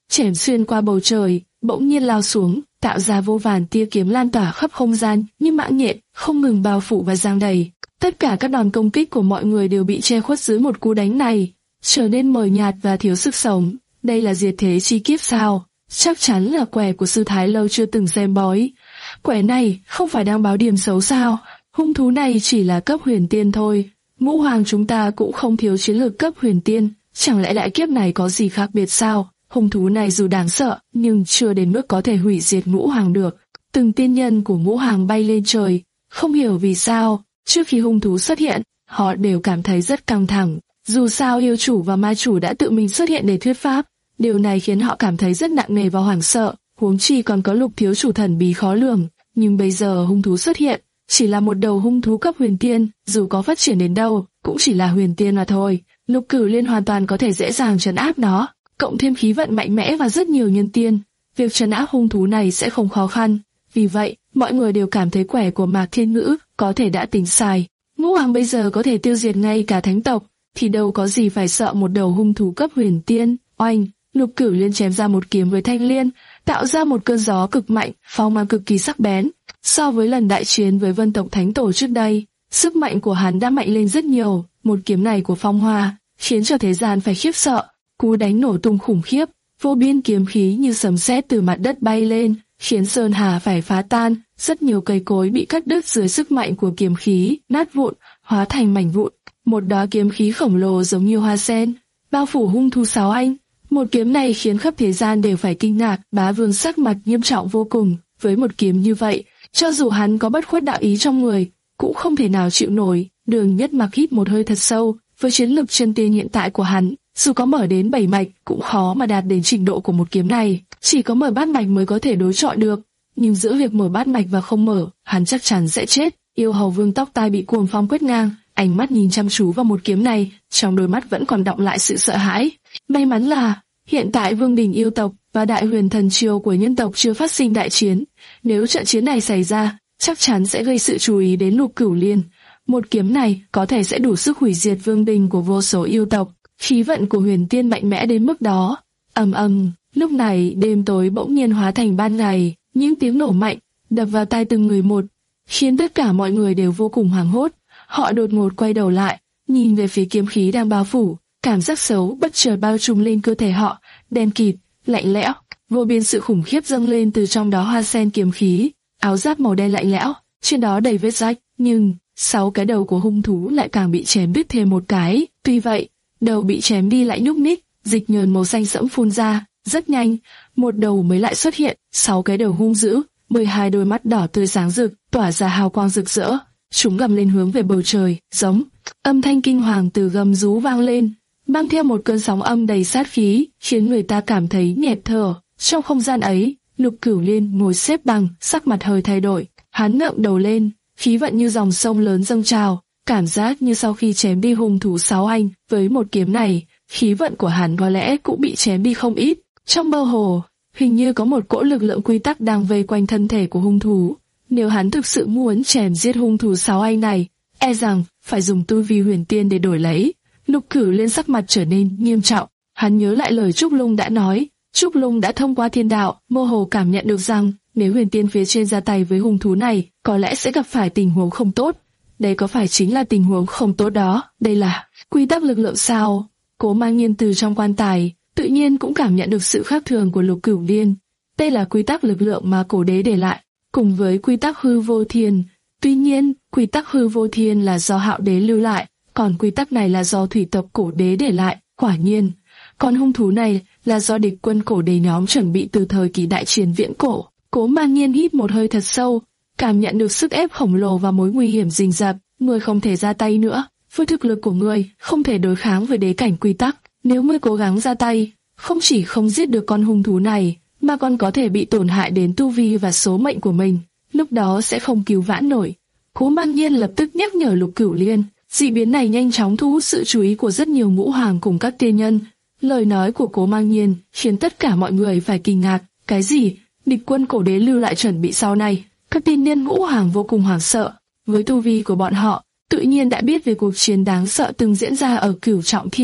chém xuyên qua bầu trời, bỗng nhiên lao xuống, tạo ra vô vàn tia kiếm lan tỏa khắp không gian như mạng nhện, không ngừng bao phủ và giăng đầy. Tất cả các đòn công kích của mọi người đều bị che khuất dưới một cú đánh này, trở nên mờ nhạt và thiếu sức sống. Đây là diệt thế chi kiếp sao? Chắc chắn là quẻ của sư thái lâu chưa từng xem bói. Quẻ này không phải đang báo điểm xấu sao? Hung thú này chỉ là cấp huyền tiên thôi. Ngũ hoàng chúng ta cũng không thiếu chiến lược cấp huyền tiên, chẳng lẽ đại kiếp này có gì khác biệt sao? Hung thú này dù đáng sợ, nhưng chưa đến mức có thể hủy diệt ngũ hoàng được. Từng tiên nhân của ngũ hoàng bay lên trời, không hiểu vì sao, trước khi hung thú xuất hiện, họ đều cảm thấy rất căng thẳng. Dù sao yêu chủ và ma chủ đã tự mình xuất hiện để thuyết pháp, điều này khiến họ cảm thấy rất nặng nề và hoảng sợ, huống chi còn có lục thiếu chủ thần bí khó lường. Nhưng bây giờ hung thú xuất hiện, chỉ là một đầu hung thú cấp huyền tiên, dù có phát triển đến đâu, cũng chỉ là huyền tiên mà thôi. Lục Cửu Liên hoàn toàn có thể dễ dàng trấn áp nó, cộng thêm khí vận mạnh mẽ và rất nhiều nhân tiên, việc trấn áp hung thú này sẽ không khó khăn. Vì vậy, mọi người đều cảm thấy quẻ của Mạc Thiên Ngữ có thể đã tính sai. Ngũ hoàng bây giờ có thể tiêu diệt ngay cả thánh tộc, thì đâu có gì phải sợ một đầu hung thú cấp huyền tiên. Oanh, Lục Cửu Liên chém ra một kiếm với thanh liên, tạo ra một cơn gió cực mạnh, phong mang cực kỳ sắc bén. So với lần đại chiến với Vân tộc Thánh Tổ trước đây, sức mạnh của hắn đã mạnh lên rất nhiều. Một kiếm này của Phong Hoa khiến cho thế gian phải khiếp sợ. Cú đánh nổ tung khủng khiếp, vô biên kiếm khí như sấm sét từ mặt đất bay lên, khiến sơn hà phải phá tan. Rất nhiều cây cối bị cắt đứt dưới sức mạnh của kiếm khí, nát vụn, hóa thành mảnh vụn. Một đóa kiếm khí khổng lồ giống như hoa sen, bao phủ hung thú Sáo Anh. Một kiếm này khiến khắp thế gian đều phải kinh ngạc. Bá Vương sắc mặt nghiêm trọng vô cùng. Với một kiếm như vậy, cho dù hắn có bất khuất đạo ý trong người, cũng không thể nào chịu nổi. Đường Nhất Mặc hít một hơi thật sâu. Với chiến lực chân tiên hiện tại của hắn, dù có mở đến bảy mạch cũng khó mà đạt đến trình độ của một kiếm này. Chỉ có mở bát mạch mới có thể đối chọi được. Nhưng giữa việc mở bát mạch và không mở, hắn chắc chắn sẽ chết. Yêu Hầu Vương tóc tai bị cuồng phong quét ngang, ánh mắt nhìn chăm chú vào một kiếm này, trong đôi mắt vẫn còn đọng lại sự sợ hãi. May mắn là hiện tại Vương đình yêu tộc và Đại Huyền Thần Triều của nhân tộc chưa phát sinh đại chiến. Nếu trận chiến này xảy ra, chắc chắn sẽ gây sự chú ý đến Lục Cửu Liên. Một kiếm này có thể sẽ đủ sức hủy diệt vương đình của vô số yêu tộc. Khí vận của huyền tiên mạnh mẽ đến mức đó. Ầm ầm, lúc này đêm tối bỗng nhiên hóa thành ban ngày, những tiếng nổ mạnh đập vào tai từng người một, khiến tất cả mọi người đều vô cùng hoảng hốt. Họ đột ngột quay đầu lại, nhìn về phía kiếm khí đang bao phủ. Cảm giác xấu bất chợt bao trùm lên cơ thể họ, đen kịt, lạnh lẽo, vô biên sự khủng khiếp dâng lên từ trong đó hoa sen kiếm khí. Áo giáp màu đen lạnh lẽo, trên đó đầy vết rách, nhưng sáu cái đầu của hung thú lại càng bị chém đứt thêm một cái. Tuy vậy, đầu bị chém đi lại nhúc nhích, dịch nhờn màu xanh sẫm phun ra. Rất nhanh, một đầu mới lại xuất hiện, sáu cái đầu hung dữ, mười hai đôi mắt đỏ tươi sáng rực, tỏa ra hào quang rực rỡ. Chúng gầm lên hướng về bầu trời, giống. Âm thanh kinh hoàng từ gầm rú vang lên, mang theo một cơn sóng âm đầy sát khí, khiến người ta cảm thấy nghẹt thở. Trong không gian ấy, Lục Cửu Liên ngồi xếp bằng, sắc mặt hơi thay đổi. Hắn ngẩng đầu lên, khí vận như dòng sông lớn dâng trào, cảm giác như sau khi chém đi hung thú Sáo Anh, với một kiếm này, khí vận của hắn có lẽ cũng bị chém đi không ít. Trong mơ hồ, hình như có một cỗ lực lượng quy tắc đang vây quanh thân thể của hung thú. Nếu hắn thực sự muốn chém giết hung thú Sáo Anh này, e rằng phải dùng tu vi huyền tiên để đổi lấy. Lục Cửu Liên sắc mặt trở nên nghiêm trọng. Hắn nhớ lại lời Trúc Lung đã nói. Trúc Lung đã thông qua thiên đạo, mơ hồ cảm nhận được rằng nếu huyền tiên phía trên ra tay với hung thú này, có lẽ sẽ gặp phải tình huống không tốt. Đây có phải chính là tình huống không tốt đó? Đây là quy tắc lực lượng sao? Cố Mang Nhiên từ trong quan tài, tự nhiên cũng cảm nhận được sự khác thường của Lục Cửu Liên. Đây là quy tắc lực lượng mà cổ đế để lại, cùng với quy tắc hư vô thiên. Tuy nhiên, quy tắc hư vô thiên là do Hạo đế lưu lại, còn quy tắc này là do thủy tộc cổ đế để lại. Quả nhiên, còn hung thú này là do địch quân cổ đế nhóm chuẩn bị từ thời kỳ đại chiến viễn cổ. Cố Mang Nhiên hít một hơi thật sâu, cảm nhận được sức ép khổng lồ và mối nguy hiểm rình rập. Ngươi không thể ra tay nữa, với thực lực của ngươi không thể đối kháng với đế cảnh quy tắc. Nếu ngươi cố gắng ra tay, không chỉ không giết được con hung thú này, mà còn có thể bị tổn hại đến tu vi và số mệnh của mình. Lúc đó sẽ không cứu vãn nổi. Cố Mang Nhiên lập tức nhắc nhở Lục Cửu Liên. Dị biến này nhanh chóng thu hút sự chú ý của rất nhiều ngũ hoàng cùng các tiên nhân. Lời nói của Cố Mang Nhiên khiến tất cả mọi người phải kinh ngạc. Cái gì? Địch quân cổ đế lưu lại chuẩn bị sau này? Các tiên nhân ngũ hoàng vô cùng hoảng sợ. Với tu vi của bọn họ, tự nhiên đã biết về cuộc chiến đáng sợ từng diễn ra ở Cửu Trọng Thiên.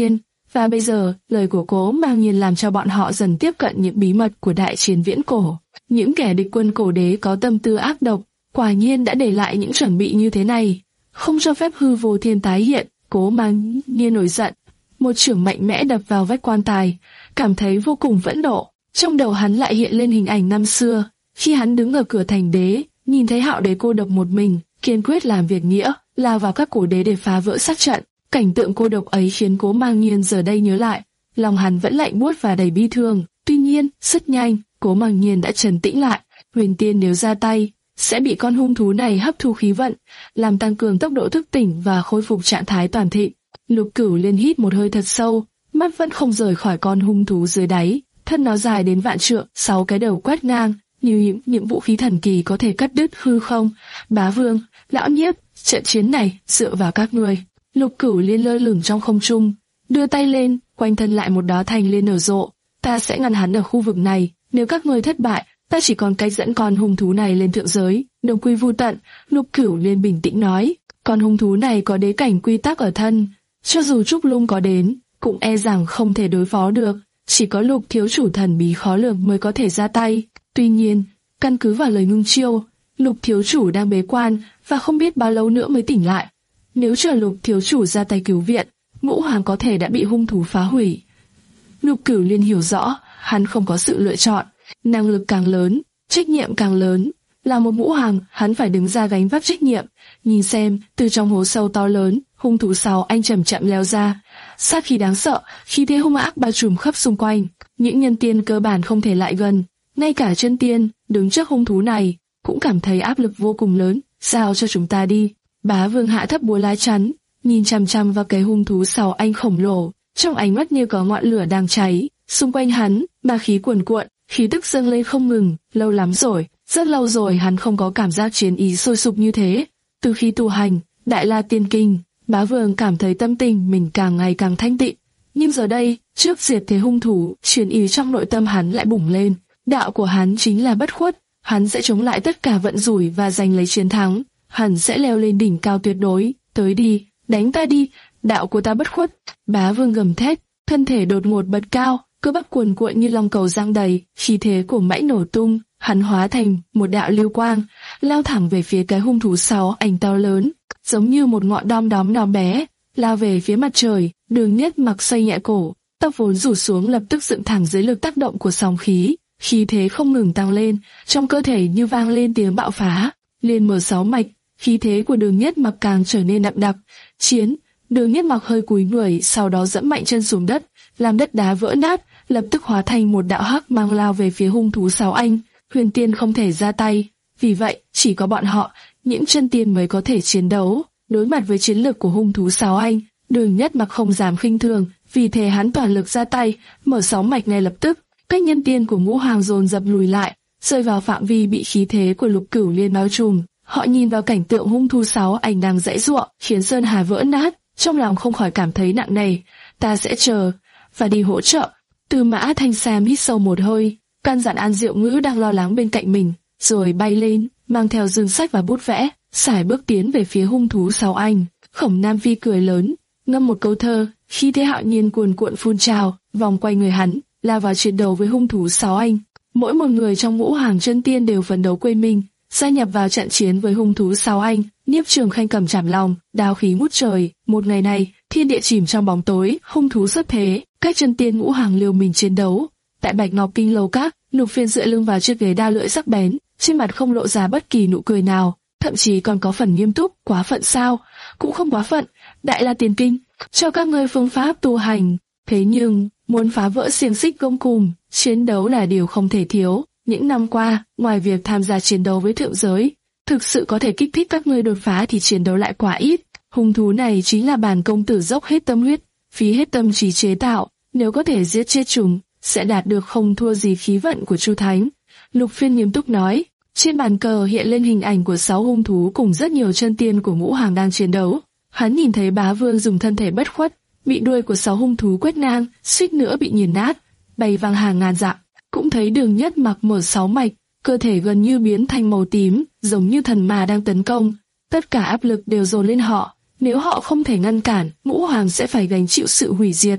Và bây giờ, lời của Cố Mang Nhiên làm cho bọn họ dần tiếp cận những bí mật của đại chiến viễn cổ. Những kẻ địch quân cổ đế có tâm tư ác độc, quả nhiên đã để lại những chuẩn bị như thế này, không cho phép hư vô thiên tái hiện. Cố Mang Nhiên nổi giận, một chưởng mạnh mẽ đập vào vách quan tài, cảm thấy vô cùng phẫn nộ. Trong đầu hắn lại hiện lên hình ảnh năm xưa, khi hắn đứng ở cửa thành đế, nhìn thấy Hạo Đế cô độc một mình, kiên quyết làm việc nghĩa, lao vào các cổ đế để phá vỡ sát trận. Cảnh tượng cô độc ấy khiến Cố Mang Nhiên giờ đây nhớ lại, lòng hắn vẫn lạnh buốt và đầy bi thương. Tuy nhiên, rất nhanh, Cố Mang Nhiên đã trấn tĩnh lại. Huyền Tiên nếu ra tay, sẽ bị con hung thú này hấp thu khí vận, làm tăng cường tốc độ thức tỉnh và khôi phục trạng thái toàn thịnh. Lục Cửu Liên hít một hơi thật sâu, mắt vẫn không rời khỏi con hung thú dưới đáy. Thân nó dài đến vạn trượng, sáu cái đầu quét ngang, như những, những vũ khí thần kỳ có thể cắt đứt hư không. Bá Vương, Lão Nhiếp, trận chiến này dựa vào các ngươi. Lục Cửu Liên lơ lửng trong không trung, đưa tay lên, quanh thân lại một đóa thành liên nở rộ. Ta sẽ ngăn hắn ở khu vực này, nếu các ngươi thất bại, ta chỉ còn cách dẫn con hung thú này lên thượng giới, đồng quy vu tận. Lục Cửu Liên bình tĩnh nói, con hung thú này có đế cảnh quy tắc ở thân, cho dù Trúc Lung có đến, cũng e rằng không thể đối phó được. Chỉ có Lục thiếu chủ thần bí khó lường mới có thể ra tay. Tuy nhiên, căn cứ vào lời ngưng chiêu, Lục thiếu chủ đang bế quan và không biết bao lâu nữa mới tỉnh lại. Nếu chờ Lục thiếu chủ ra tay cứu viện, Ngũ Hoàng có thể đã bị hung thú phá hủy. Lục Cửu Liên hiểu rõ, hắn không có sự lựa chọn. Năng lực càng lớn, trách nhiệm càng lớn. Là một Ngũ Hoàng, hắn phải đứng ra gánh vác trách nhiệm. Nhìn xem, từ trong hố sâu to lớn, hung thú sáu anh chậm chậm leo ra. Sát khí đáng sợ, khí thế hung ác bao trùm khắp xung quanh. Những nhân tiên cơ bản không thể lại gần. Ngay cả chân tiên, đứng trước hung thú này, cũng cảm thấy áp lực vô cùng lớn. Giao cho chúng ta đi. Bá Vương hạ thấp búa lá chắn, nhìn chằm chằm vào cái hung thú sáu anh khổng lồ, trong ánh mắt như có ngọn lửa đang cháy. Xung quanh hắn, ma khí cuồn cuộn, khí tức dâng lên không ngừng. Lâu lắm rồi, rất lâu rồi hắn không có cảm giác chiến ý sôi sục như thế. Từ khi tu hành Đại La Tiên Kinh, Bá Vương cảm thấy tâm tình mình càng ngày càng thanh tịnh. Nhưng giờ đây, trước diệt thế hung thủ, chiến ý trong nội tâm hắn lại bùng lên. Đạo của hắn chính là bất khuất, hắn sẽ chống lại tất cả vận rủi và giành lấy chiến thắng. Hắn sẽ leo lên đỉnh cao tuyệt đối. Tới đi, đánh ta đi, đạo của ta bất khuất. Bá Vương gầm thét, thân thể đột ngột bật cao, cơ bắp cuồn cuộn như long cầu giăng đầy, khí thế của mãnh nổ tung. Hắn hóa thành một đạo lưu quang, lao thẳng về phía cái hung thú sáu ảnh to lớn, giống như một ngọn đom đóm nhỏ bé, lao về phía mặt trời. Đường Nhất Mặc xoay nhẹ cổ, tóc vốn rủ xuống lập tức dựng thẳng dưới lực tác động của sóng khí, khí thế không ngừng tăng lên, trong cơ thể như vang lên tiếng bạo phá. Liên mở sáu mạch, khí thế của Đường Nhất Mặc càng trở nên đậm đặc. Chiến, Đường Nhất Mặc hơi cúi người, sau đó dẫm mạnh chân xuống đất, làm đất đá vỡ nát, lập tức hóa thành một đạo hắc mang lao về phía hung thú sáu anh. Huyền Tiên không thể ra tay, vì vậy chỉ có bọn họ, những chân tiên mới có thể chiến đấu. Đối mặt với chiến lược của hung thú sáu anh, Đường Nhất Mặc không dám khinh thường, vì thế hắn toàn lực ra tay, mở sáu mạch ngay lập tức. Các nhân tiên của Ngũ Hoàng dồn dập lùi lại, rơi vào phạm vi bị khí thế của Lục Cửu Liên bao trùm. Họ nhìn vào cảnh tượng hung thú sáu ảnh đang giãy giụa, khiến sơn hà vỡ nát, trong lòng không khỏi cảm thấy nặng nề. Ta sẽ chờ và đi hỗ trợ. Tư Mã Thanh Sam hít sâu một hơi, căn dặn An Diệu Ngữ đang lo lắng bên cạnh mình, rồi bay lên, mang theo dương sách và bút vẽ, sải bước tiến về phía hung thú sáu anh. Khổng Nam Phi cười lớn, ngâm một câu thơ, khí thế hạo nhiên cuồn cuộn phun trào, vòng quanh người hắn, lao vào chiến đấu với hung thú sáu anh. Mỗi một người trong Ngũ Hoàng chân tiên đều phấn đấu quên mình, gia nhập vào trận chiến với hung thú sáu anh. Niếp Trường Khanh cầm chảm lòng, đao khí ngút trời. Một ngày này, thiên địa chìm trong bóng tối, hung thú xuất thế, các chân tiên Ngũ Hoàng liều mình chiến đấu. Tại Bạch Ngọc Kinh lầu các, Lục Phiên dựa lưng vào chiếc ghế đao lưỡi sắc bén, trên mặt không lộ ra bất kỳ nụ cười nào, thậm chí còn có phần nghiêm túc. Quá phận sao? Cũng không quá phận. Đại La Tiên Kinh cho các ngươi phương pháp tu hành, thế nhưng muốn phá vỡ xiềng xích gông cùm, chiến đấu là điều không thể thiếu. Những năm qua, ngoài việc tham gia chiến đấu với thượng giới, thực sự có thể kích thích các ngươi đột phá thì chiến đấu lại quá ít. Hung thú này chính là bản công tử dốc hết tâm huyết, phí hết tâm trí chế tạo, nếu có thể giết chết chúng, sẽ đạt được không thua gì khí vận của Chu Thánh. Lục Phiên nghiêm túc nói. Trên bàn cờ hiện lên hình ảnh của sáu hung thú cùng rất nhiều chân tiên của Ngũ Hoàng đang chiến đấu. Hắn nhìn thấy Bá Vương dùng thân thể bất khuất, bị đuôi của sáu hung thú quét ngang, suýt nữa bị nghiền nát, bay vang hàng ngàn dặm. Cũng thấy Đường Nhất Mặc mở sáu mạch, cơ thể gần như biến thành màu tím, giống như thần ma đang tấn công. Tất cả áp lực đều dồn lên họ, nếu họ không thể ngăn cản, Ngũ Hoàng sẽ phải gánh chịu sự hủy diệt.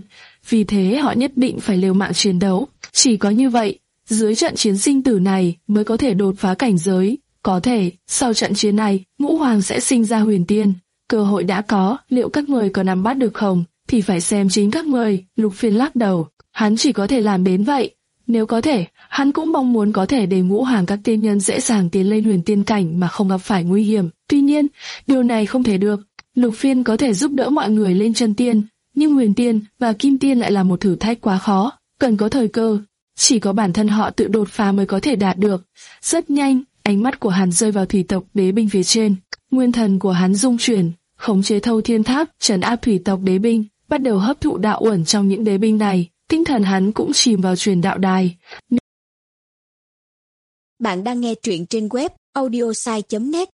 vì thế họ nhất định phải liều mạng chiến đấu. Chỉ có như vậy, dưới trận chiến sinh tử này mới có thể đột phá cảnh giới. Có thể, sau trận chiến này, Ngũ Hoàng sẽ sinh ra huyền tiên. Cơ hội đã có, liệu các người có nắm bắt được không? Thì phải xem chính các người. Lục Phiên lắc đầu, hắn chỉ có thể làm đến vậy. Nếu có thể, hắn cũng mong muốn có thể để Ngũ Hoàng các tiên nhân dễ dàng tiến lên huyền tiên cảnh mà không gặp phải nguy hiểm. Tuy nhiên, điều này không thể được. Lục Phiên có thể giúp đỡ mọi người lên chân tiên, nhưng huyền tiên và kim tiên lại là một thử thách quá khó, cần có thời cơ. Chỉ có bản thân họ tự đột phá mới có thể đạt được. Rất nhanh, ánh mắt của hắn rơi vào thủy tộc đế binh phía trên. Nguyên thần của hắn rung chuyển, khống chế thâu thiên tháp, trấn áp thủy tộc đế binh, bắt đầu hấp thụ đạo uẩn trong những đế binh này. Tinh thần hắn cũng chìm vào truyền đạo đài. Bạn đang nghe truyện trên web audiosai chấm net.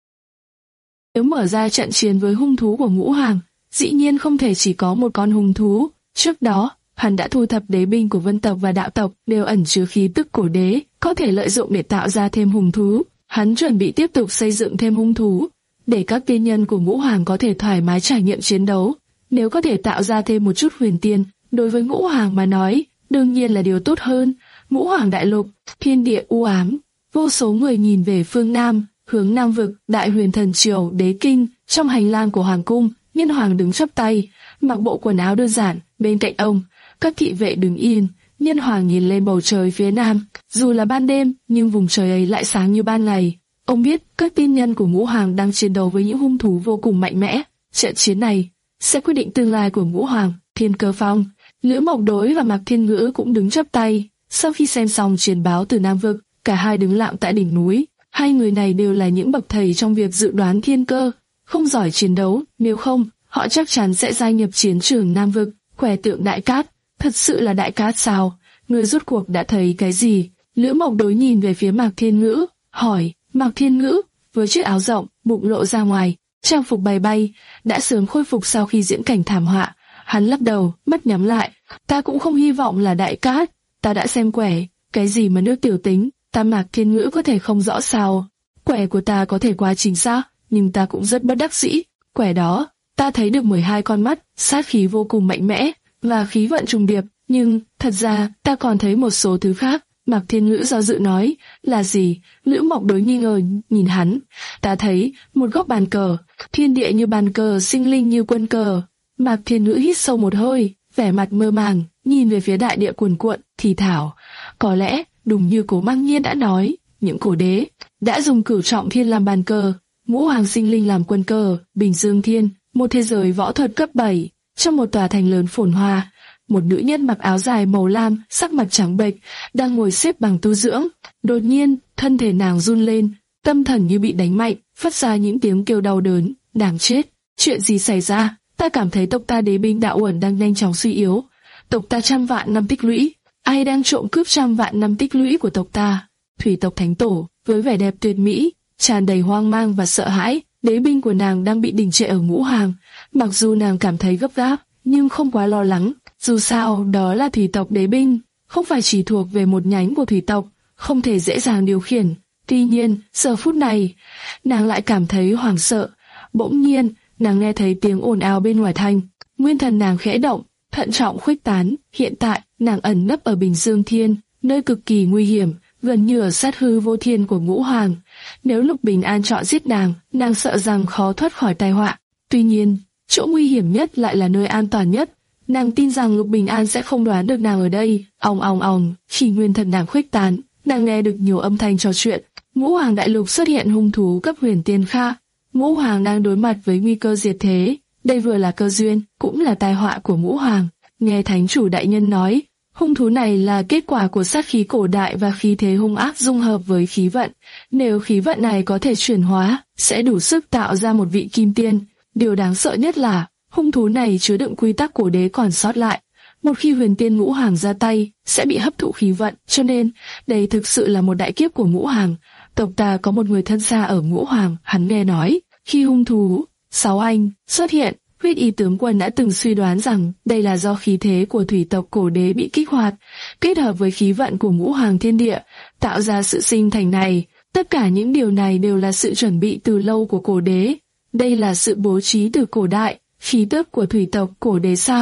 Nếu mở ra trận chiến với hung thú của Ngũ Hoàng, dĩ nhiên không thể chỉ có một con hung thú. Trước đó, hắn đã thu thập đế binh của vân tộc và đạo tộc đều ẩn chứa khí tức cổ đế, có thể lợi dụng để tạo ra thêm hung thú. Hắn chuẩn bị tiếp tục xây dựng thêm hung thú, để các tiên nhân của Ngũ Hoàng có thể thoải mái trải nghiệm chiến đấu. Nếu có thể tạo ra thêm một chút huyền tiên, đối với Ngũ Hoàng mà nói, đương nhiên là điều tốt hơn. Ngũ Hoàng đại lục, thiên địa u ám, vô số người nhìn về phương Nam, hướng Nam vực, Đại Huyền Thần Triều, Đế Kinh. Trong hành lang của hoàng cung, Nhân Hoàng đứng chắp tay, mặc bộ quần áo đơn giản. Bên cạnh ông, các thị vệ đứng yên. Nhân Hoàng nhìn lên bầu trời phía Nam, dù là ban đêm, nhưng vùng trời ấy lại sáng như ban ngày. Ông biết các tiên nhân của Ngũ Hoàng đang chiến đấu với những hung thú vô cùng mạnh mẽ. Trận chiến này sẽ quyết định tương lai của Ngũ Hoàng. Thiên Cơ Phong, Lữ Mộc Đối và Mạc Thiên Ngữ cũng đứng chắp tay. Sau khi xem xong truyền báo từ Nam vực, cả hai đứng lặng tại đỉnh núi. Hai người này đều là những bậc thầy trong việc dự đoán thiên cơ, không giỏi chiến đấu, nếu không, họ chắc chắn sẽ gia nhập chiến trường Nam vực. Quẻ tượng Đại Cát, thật sự là Đại Cát sao? Người rốt cuộc đã thấy cái gì? Lữ Mộc Đối nhìn về phía Mạc Thiên Ngữ, hỏi. Mạc Thiên Ngữ, với chiếc áo rộng, bụng lộ ra ngoài, trang phục bày bay, đã sớm khôi phục sau khi diễn cảnh thảm họa. Hắn lắc đầu, mắt nhắm lại. Ta cũng không hy vọng là Đại Cát. Ta đã xem quẻ, cái gì mà nước tiểu tính, ta Mạc Thiên Ngữ có thể không rõ sao? Quẻ của ta có thể quá chính xác, nhưng ta cũng rất bất đắc dĩ. Quẻ đó, ta thấy được mười hai con mắt, sát khí vô cùng mạnh mẽ, và khí vận trùng điệp. Nhưng, thật ra, ta còn thấy một số thứ khác. Mạc Thiên Ngữ do dự nói. Là gì? Lữ Mộc Đối nghi ngờ nhìn hắn. Ta thấy một góc bàn cờ, thiên địa như bàn cờ, sinh linh như quân cờ. Mạc Thiên Ngữ hít sâu một hơi, vẻ mặt mơ màng, nhìn về phía đại địa cuồn cuộn, thì thảo. Có lẽ, đúng như Cố Mang Nhiên đã nói, những cổ đế đã dùng cửu trọng thiên làm bàn cờ, Ngũ Hoàng sinh linh làm quân cờ. Bình Dương Thiên, một thế giới võ thuật cấp bảy, trong một tòa thành lớn phồn hoa, một nữ nhân mặc áo dài màu lam, sắc mặt trắng bệch, đang ngồi xếp bằng tu dưỡng. Đột nhiên, thân thể nàng run lên, tâm thần như bị đánh mạnh, phát ra những tiếng kêu đau đớn. Đáng chết, chuyện gì xảy ra? Ta cảm thấy tộc ta đế binh đạo uẩn đang nhanh chóng suy yếu. Tộc ta trăm vạn năm tích lũy, ai đang trộm cướp trăm vạn năm tích lũy của tộc ta? Thủy tộc thánh tổ, với vẻ đẹp tuyệt mỹ, tràn đầy hoang mang và sợ hãi, đế binh của nàng đang bị đình trệ ở Ngũ Hoàng. Mặc dù nàng cảm thấy gấp gáp, nhưng không quá lo lắng. Dù sao, đó là thủy tộc đế binh, không phải chỉ thuộc về một nhánh của thủy tộc, không thể dễ dàng điều khiển. Tuy nhiên, giờ phút này, nàng lại cảm thấy hoảng sợ. Bỗng nhiên, nàng nghe thấy tiếng ồn ào bên ngoài thành, nguyên thần nàng khẽ động, thận trọng khuếch tán. Hiện tại, nàng ẩn nấp ở Bình Dương Thiên, nơi cực kỳ nguy hiểm, gần như ở sát hư vô thiên của Ngũ Hoàng. Nếu Lục Bình An chọn giết nàng, nàng sợ rằng khó thoát khỏi tai họa. Tuy nhiên, chỗ nguy hiểm nhất lại là nơi an toàn nhất. Nàng tin rằng Lục Bình An sẽ không đoán được nàng ở đây. Ong ong ong, khi nguyên thần nàng khuếch tán, nàng nghe được nhiều âm thanh trò chuyện. Ngũ Hoàng đại lục xuất hiện hung thú cấp huyền tiên kha. Ngũ Hoàng đang đối mặt với nguy cơ diệt thế. Đây vừa là cơ duyên, cũng là tai họa của Ngũ Hoàng. Nghe Thánh chủ đại nhân nói, hung thú này là kết quả của sát khí cổ đại và khí thế hung ác dung hợp với khí vận. Nếu khí vận này có thể chuyển hóa, sẽ đủ sức tạo ra một vị kim tiên. Điều đáng sợ nhất là, hung thú này chứa đựng quy tắc cổ đế còn sót lại. Một khi huyền tiên Ngũ Hoàng ra tay, sẽ bị hấp thụ khí vận, cho nên, đây thực sự là một đại kiếp của Ngũ Hoàng. Tộc ta có một người thân xa ở Ngũ Hoàng, hắn nghe nói, khi hung thú, Sáu Anh, xuất hiện, Huyết Y tướng quân đã từng suy đoán rằng đây là do khí thế của thủy tộc cổ đế bị kích hoạt, kết hợp với khí vận của Ngũ Hoàng thiên địa, tạo ra sự sinh thành này. Tất cả những điều này đều là sự chuẩn bị từ lâu của cổ đế. Đây là sự bố trí từ cổ đại, khí tức của thủy tộc cổ đế sao?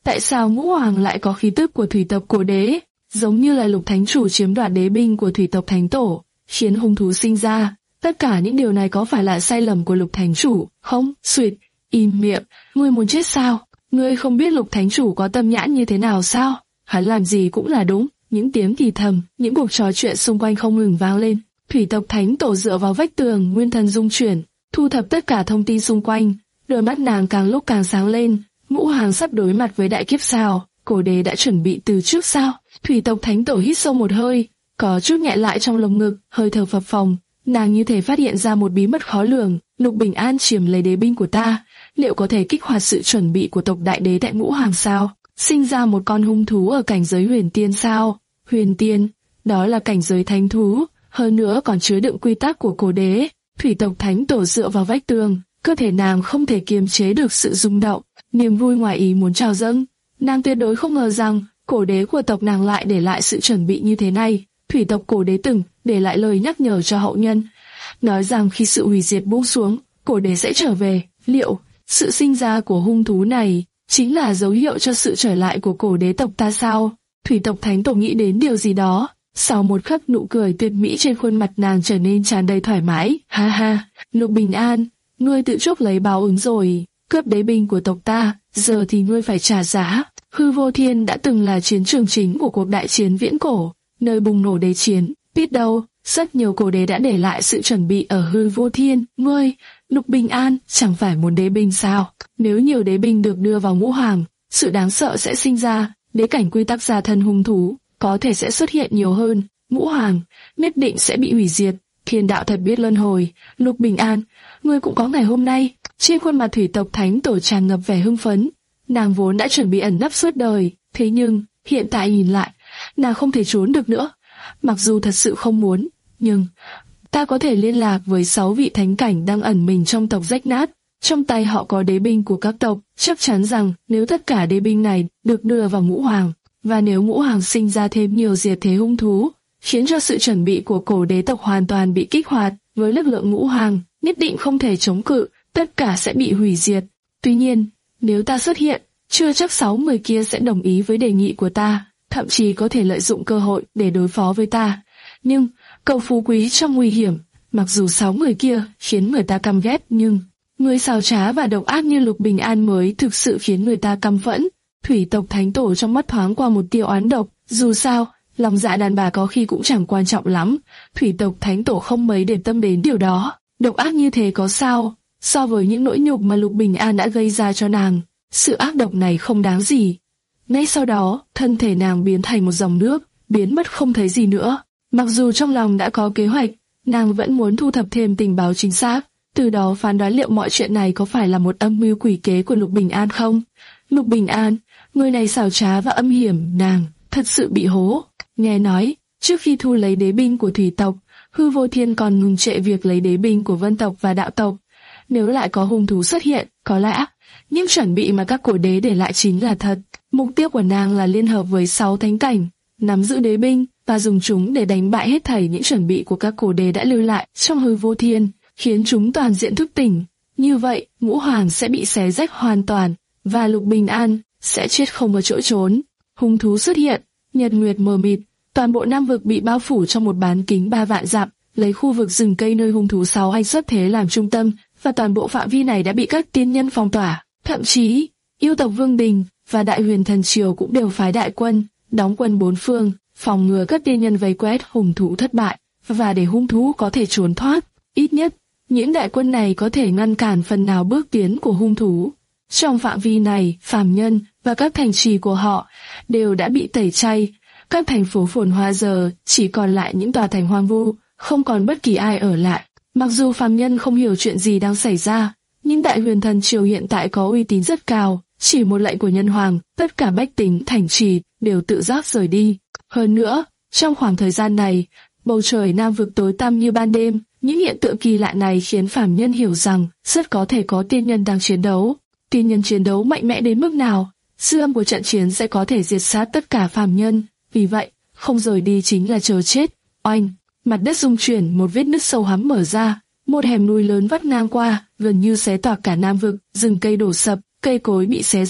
Tại sao Ngũ Hoàng lại có khí tức của thủy tộc cổ đế, giống như là Lục Thánh Chủ chiếm đoạt đế binh của thủy tộc Thánh Tổ, khiến hung thú sinh ra? Tất cả những điều này có phải là sai lầm của Lục Thánh Chủ không? Suyệt, im miệng, ngươi muốn chết sao? Ngươi không biết Lục Thánh Chủ có tâm nhãn như thế nào sao? Hắn làm gì cũng là đúng. Những tiếng thì thầm, những cuộc trò chuyện xung quanh không ngừng vang lên. Thủy tộc Thánh Tổ dựa vào vách tường, nguyên thần dung chuyển, thu thập tất cả thông tin xung quanh. Đôi mắt nàng càng lúc càng sáng lên. Ngũ Hoàng sắp đối mặt với đại kiếp sao? Cổ đế đã chuẩn bị từ trước sao? Thủy tộc Thánh Tổ hít sâu một hơi, có chút nhẹ lại trong lồng ngực, hơi thở phập phồng. Nàng như thể phát hiện ra một bí mật khó lường. Lục Bình An chiếm lấy đế binh của ta, liệu có thể kích hoạt sự chuẩn bị của tộc đại đế tại Ngũ Hoàng sao? Sinh ra một con hung thú ở cảnh giới huyền tiên sao? Huyền tiên, đó là cảnh giới thánh thú, hơn nữa còn chứa đựng quy tắc của cổ đế. Thủy tộc Thánh Tổ dựa vào vách tường, cơ thể nàng không thể kiềm chế được sự rung động, niềm vui ngoài ý muốn trào dâng. Nàng tuyệt đối không ngờ rằng cổ đế của tộc nàng lại để lại sự chuẩn bị như thế này. Thủy tộc cổ đế từng để lại lời nhắc nhở cho hậu nhân, nói rằng khi sự hủy diệt buông xuống, cổ đế sẽ trở về. Liệu sự sinh ra của hung thú này chính là dấu hiệu cho sự trở lại của cổ đế tộc ta sao? Thủy tộc Thánh Tổ nghĩ đến điều gì đó. Sau một khắc, nụ cười tuyệt mỹ trên khuôn mặt nàng trở nên tràn đầy thoải mái. Ha ha, Lục Bình An, ngươi tự chuốc lấy báo ứng rồi, cướp đế binh của tộc ta, giờ thì ngươi phải trả giá. Hư Vô Thiên đã từng là chiến trường chính của cuộc đại chiến viễn cổ, nơi bùng nổ đế chiến. Biết đâu, rất nhiều cổ đế đã để lại sự chuẩn bị ở Hư Vô Thiên. Ngươi, Lục Bình An, chẳng phải muốn đế binh sao? Nếu nhiều đế binh được đưa vào Ngũ Hoàng, sự đáng sợ sẽ sinh ra. Đế cảnh quy tắc gia thân hung thú có thể sẽ xuất hiện nhiều hơn. Ngũ Hoàng nhất định sẽ bị hủy diệt. Thiên đạo thật biết luân hồi. Lục Bình An, ngươi cũng có ngày hôm nay. Trên khuôn mặt thủy tộc Thánh Tổ tràn ngập vẻ hưng phấn. Nàng vốn đã chuẩn bị ẩn nấp suốt đời, thế nhưng hiện tại nhìn lại, nàng không thể trốn được nữa. Mặc dù thật sự không muốn, nhưng ta có thể liên lạc với sáu vị thánh cảnh đang ẩn mình trong tộc rách nát. Trong tay họ có đế binh của các tộc, chắc chắn rằng nếu tất cả đế binh này được đưa vào Ngũ Hoàng, và nếu Ngũ Hoàng sinh ra thêm nhiều diệt thế hung thú, khiến cho sự chuẩn bị của cổ đế tộc hoàn toàn bị kích hoạt, với lực lượng Ngũ Hoàng, nhất định không thể chống cự, tất cả sẽ bị hủy diệt. Tuy nhiên, nếu ta xuất hiện, chưa chắc sáu người kia sẽ đồng ý với đề nghị của ta, thậm chí có thể lợi dụng cơ hội để đối phó với ta. Nhưng, cầu phú quý trong nguy hiểm, mặc dù sáu người kia khiến người ta căm ghét, nhưng người xảo trá và độc ác như Lục Bình An mới thực sự khiến người ta căm phẫn. Thủy tộc Thánh Tổ trong mắt thoáng qua một tia oán độc. Dù sao, lòng dạ đàn bà có khi cũng chẳng quan trọng lắm. Thủy tộc Thánh Tổ không mấy để tâm đến điều đó. Độc ác như thế có sao? So với những nỗi nhục mà Lục Bình An đã gây ra cho nàng, sự ác độc này không đáng gì. Ngay sau đó, thân thể nàng biến thành một dòng nước, biến mất không thấy gì nữa. Mặc dù trong lòng đã có kế hoạch, nàng vẫn muốn thu thập thêm tình báo chính xác, từ đó phán đoán liệu mọi chuyện này có phải là một âm mưu quỷ kế của Lục Bình An không. Lục Bình An, người này xảo trá và âm hiểm, nàng thật sự bị hố. Nghe nói, trước khi thu lấy đế binh của thủy tộc, Hư Vô Thiên còn ngừng trệ việc lấy đế binh của vân tộc và đạo tộc. Nếu lại có hung thú xuất hiện, có lẽ những chuẩn bị mà các cổ đế để lại chính là thật. Mục tiêu của nàng là liên hợp với sáu thánh cảnh, nắm giữ đế binh và dùng chúng để đánh bại hết thảy những chuẩn bị của các cổ đế đã lưu lại trong Hư Vô Thiên, khiến chúng toàn diện thức tỉnh. Như vậy, Ngũ Hoàng sẽ bị xé rách hoàn toàn, và Lục Bình An sẽ chết không có chỗ trốn. Hung thú xuất hiện, nhật nguyệt mờ mịt, toàn bộ Nam Vực bị bao phủ trong một bán kính ba vạn dặm, lấy khu vực rừng cây nơi hung thú sáu anh xuất thế làm trung tâm, và toàn bộ phạm vi này đã bị các tiên nhân phong tỏa. Thậm chí, yêu tộc Vương Đình và Đại Huyền Thần Triều cũng đều phái đại quân, đóng quân bốn phương, phòng ngừa các tiên nhân vây quét hung thú thất bại, và để hung thú có thể trốn thoát. Ít nhất, những đại quân này có thể ngăn cản phần nào bước tiến của hung thú. Trong phạm vi này, phàm nhân và các thành trì của họ đều đã bị tẩy chay. Các thành phố phồn hoa giờ chỉ còn lại những tòa thành hoang vu, không còn bất kỳ ai ở lại. Mặc dù phàm nhân không hiểu chuyện gì đang xảy ra, nhưng Đại Huyền Thần Triều hiện tại có uy tín rất cao. Chỉ một lệnh của nhân hoàng, tất cả bách tính thành trì đều tự giác rời đi. Hơn nữa, trong khoảng thời gian này, bầu trời Nam Vực tối tăm như ban đêm. Những hiện tượng kỳ lạ này khiến phàm nhân hiểu rằng rất có thể có tiên nhân đang chiến đấu. Tiên nhân chiến đấu mạnh mẽ đến mức nào, dư âm của trận chiến sẽ có thể diệt sát tất cả phàm nhân. Vì vậy, không rời đi chính là chờ chết. Oanh, mặt đất rung chuyển, một vết nứt sâu hắm mở ra, một hẻm núi lớn vắt ngang qua, gần như xé toạc cả Nam Vực. Rừng cây đổ sập, cây cối bị xé rách,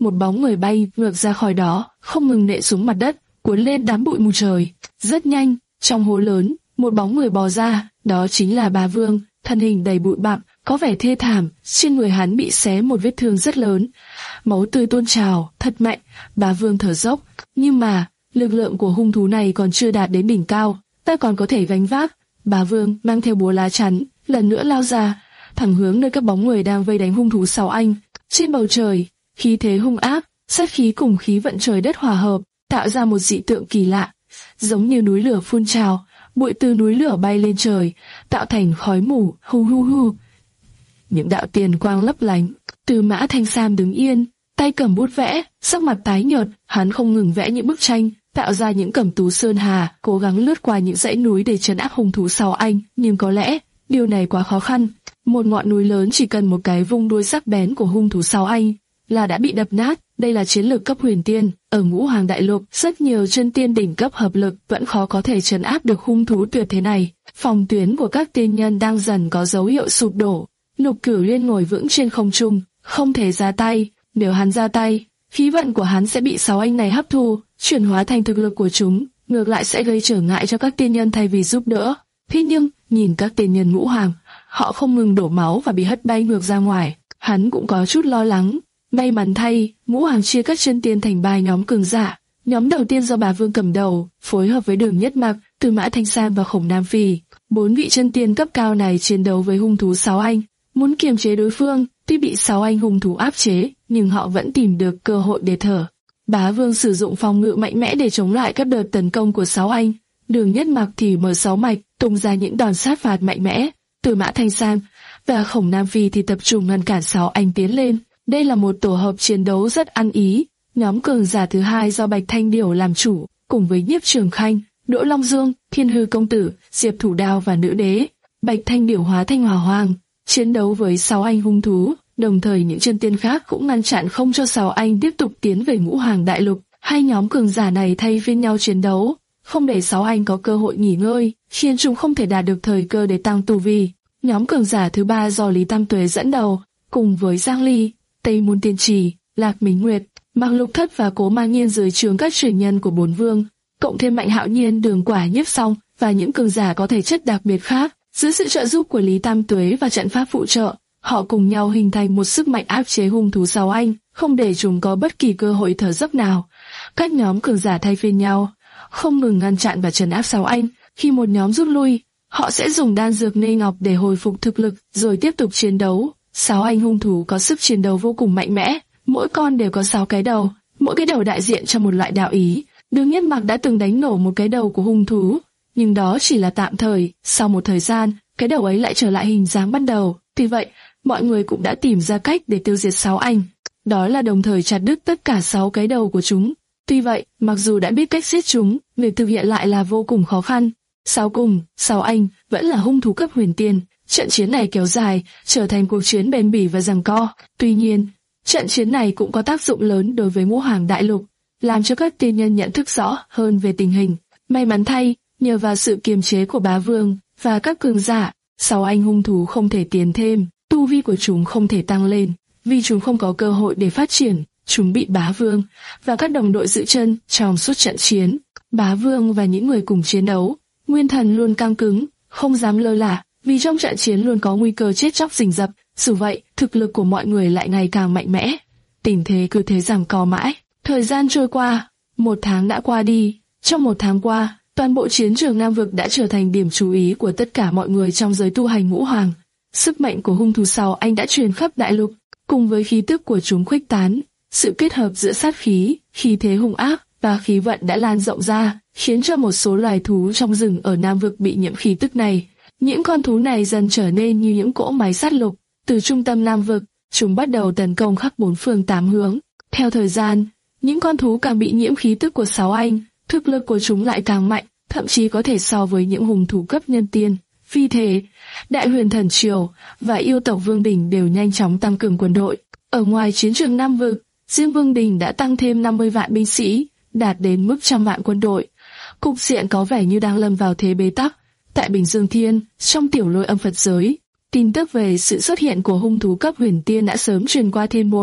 một bóng người bay ngược ra khỏi đó, không ngừng nện xuống mặt đất, cuốn lên đám bụi mù trời. Rất nhanh, trong hố lớn, một bóng người bò ra, đó chính là Bá Vương, thân hình đầy bụi bặm, có vẻ thê thảm, trên người hắn bị xé một vết thương rất lớn, máu tươi tuôn trào, thật mạnh. Bá Vương thở dốc, nhưng mà lực lượng của hung thú này còn chưa đạt đến đỉnh cao, ta còn có thể gánh vác. Bá Vương mang theo búa lá chắn, lần nữa lao ra, thẳng hướng nơi các bóng người đang vây đánh hung thú Sáu Anh. Trên bầu trời, khí thế hung ác, sát khí cùng khí vận trời đất hòa hợp, tạo ra một dị tượng kỳ lạ, giống như núi lửa phun trào, bụi từ núi lửa bay lên trời, tạo thành khói mù, hu hu hu. Những đạo tiền quang lấp lánh. Từ Mã Thanh Sam đứng yên, tay cầm bút vẽ, sắc mặt tái nhợt, hắn không ngừng vẽ những bức tranh, tạo ra những cẩm tú sơn hà, cố gắng lướt qua những dãy núi để trấn áp hung thú Sáu Anh, nhưng có lẽ điều này quá khó khăn. Một ngọn núi lớn chỉ cần một cái vung đuôi sắc bén của hung thú Sáu Anh là đã bị đập nát. Đây là chiến lược cấp huyền tiên. Ở Ngũ Hoàng Đại Lục, rất nhiều chân tiên đỉnh cấp hợp lực vẫn khó có thể trấn áp được hung thú tuyệt thế này. Phòng tuyến của các tiên nhân đang dần có dấu hiệu sụp đổ. Lục Cửu Liên ngồi vững trên không trung, không thể ra tay. Nếu hắn ra tay, khí vận của hắn sẽ bị Sáu Anh này hấp thu, chuyển hóa thành thực lực của chúng, ngược lại sẽ gây trở ngại cho các tiên nhân thay vì giúp đỡ. Thế nhưng, nhìn các tiên nhân Ngũ Hoàng, họ không ngừng đổ máu và bị hất bay ngược ra ngoài. Hắn cũng có chút lo lắng. May mắn thay, Ngũ Hoàng chia các chân tiên thành ba nhóm cường giả. Nhóm đầu tiên do Bá Vương cầm đầu, phối hợp với Đường Nhất Mặc, Từ Mã Thanh Sam và Khổng Nam Phi. Bốn vị chân tiên cấp cao này chiến đấu với hung thú Sáu Anh, muốn kiềm chế đối phương. Tuy bị Sáu Anh hung thú áp chế, nhưng họ vẫn tìm được cơ hội để thở. Bá Vương sử dụng phòng ngự mạnh mẽ để chống lại các đợt tấn công của Sáu Anh. Đường Nhất Mặc thì mở sáu mạch, tung ra những đòn sát phạt mạnh mẽ. Từ Mã Thanh Sam và Khổng Nam Phi thì tập trung ngăn cản Sáu Anh tiến lên. Đây là một tổ hợp chiến đấu rất ăn ý. Nhóm cường giả thứ hai do Bạch Thanh Điểu làm chủ, cùng với Nhiếp Trường Khanh, Đỗ Long Dương, Thiên Hư Công Tử, Diệp Thủ Đao và Nữ Đế. Bạch Thanh Điểu hóa thành hỏa hoàng, chiến đấu với Sáu Anh hung thú. Đồng thời những chân tiên khác cũng ngăn chặn không cho Sáu Anh tiếp tục tiến về Ngũ Hoàng Đại Lục. Hai nhóm cường giả này thay phiên nhau chiến đấu, không để Sáu Anh có cơ hội nghỉ ngơi, khiến chúng không thể đạt được thời cơ để tăng tu vi. Nhóm cường giả thứ ba do Lý Tam Tuế dẫn đầu, cùng với Giang Ly, Tây Môn Tiên Trì, Lạc Minh Nguyệt, Mạc Lục Thất và Cố Mang Nhiên dưới trướng các truyền nhân của bốn vương, cộng thêm Mạnh Hạo Nhiên, Đường Quả, Nhiếp Song và những cường giả có thể chất đặc biệt khác, dưới sự trợ giúp của Lý Tam Tuế và trận pháp phụ trợ, họ cùng nhau hình thành một sức mạnh áp chế hung thú Sáu Anh, không để chúng có bất kỳ cơ hội thở dốc nào. Các nhóm cường giả thay phiên nhau, không ngừng ngăn chặn và trấn áp Sáu Anh. Khi một nhóm rút lui, họ sẽ dùng đan dược Nê Ngọc để hồi phục thực lực, rồi tiếp tục chiến đấu. Sáu anh hung thú có sức chiến đấu vô cùng mạnh mẽ, mỗi con đều có sáu cái đầu, mỗi cái đầu đại diện cho một loại đạo ý. Đường Nhất Mặc đã từng đánh nổ một cái đầu của hung thú, nhưng đó chỉ là tạm thời. Sau một thời gian, cái đầu ấy lại trở lại hình dáng ban đầu. Tuy vậy, mọi người cũng đã tìm ra cách để tiêu diệt Sáu Anh, đó là đồng thời chặt đứt tất cả sáu cái đầu của chúng. Tuy vậy, mặc dù đã biết cách giết chúng, việc thực hiện lại là vô cùng khó khăn. Sau cùng, Sáu Anh vẫn là hung thú cấp huyền tiên. Trận chiến này kéo dài, trở thành cuộc chiến bền bỉ và giằng co. Tuy nhiên, trận chiến này cũng có tác dụng lớn đối với Ngũ Hoàng Đại Lục, làm cho các tiên nhân nhận thức rõ hơn về tình hình. May mắn thay, nhờ vào sự kiềm chế của Bá Vương và các cường giả, Sáu anh hung thú không thể tiến thêm, tu vi của chúng không thể tăng lên, vì chúng không có cơ hội để phát triển. Chúng bị Bá Vương và các đồng đội giữ chân trong suốt trận chiến. Bá Vương và những người cùng chiến đấu, nguyên thần luôn căng cứng, không dám lơ là, vì trong trận chiến luôn có nguy cơ chết chóc rình rập. Dù vậy, thực lực của mọi người lại ngày càng mạnh mẽ. Tình thế cứ thế giằng co mãi. Thời gian trôi qua, một tháng đã qua đi. Trong một tháng qua, toàn bộ chiến trường Nam Vực đã trở thành điểm chú ý của tất cả mọi người trong giới tu hành ngũ hoàng. Sức mạnh của hung thú Sáu Anh đã truyền khắp đại lục, cùng với khí tức của chúng khuếch tán. Sự kết hợp giữa sát khí, khí thế hung ác và khí vận đã lan rộng ra, khiến cho một số loài thú trong rừng ở Nam Vực bị nhiễm khí tức này. Những con thú này dần trở nên như những cỗ máy sát lục. Từ trung tâm Nam Vực, chúng bắt đầu tấn công khắp bốn phương tám hướng. Theo thời gian, những con thú càng bị nhiễm khí tức của Sáu Anh, thực lực của chúng lại càng mạnh, thậm chí có thể so với những hung thú cấp nhân tiên. Vì thế, Đại Huyền Thần Triều và yêu tộc Vương Đình đều nhanh chóng tăng cường quân đội. Ở ngoài chiến trường Nam Vực, riêng Vương Đình đã tăng thêm năm mươi vạn binh sĩ, đạt đến mức trăm vạn quân đội. Cục diện có vẻ như đang lâm vào thế bế tắc. Tại Bình Dương Thiên, trong tiểu lôi âm Phật giới, tin tức về sự xuất hiện của hung thú cấp huyền tiên đã sớm truyền qua thiên môn.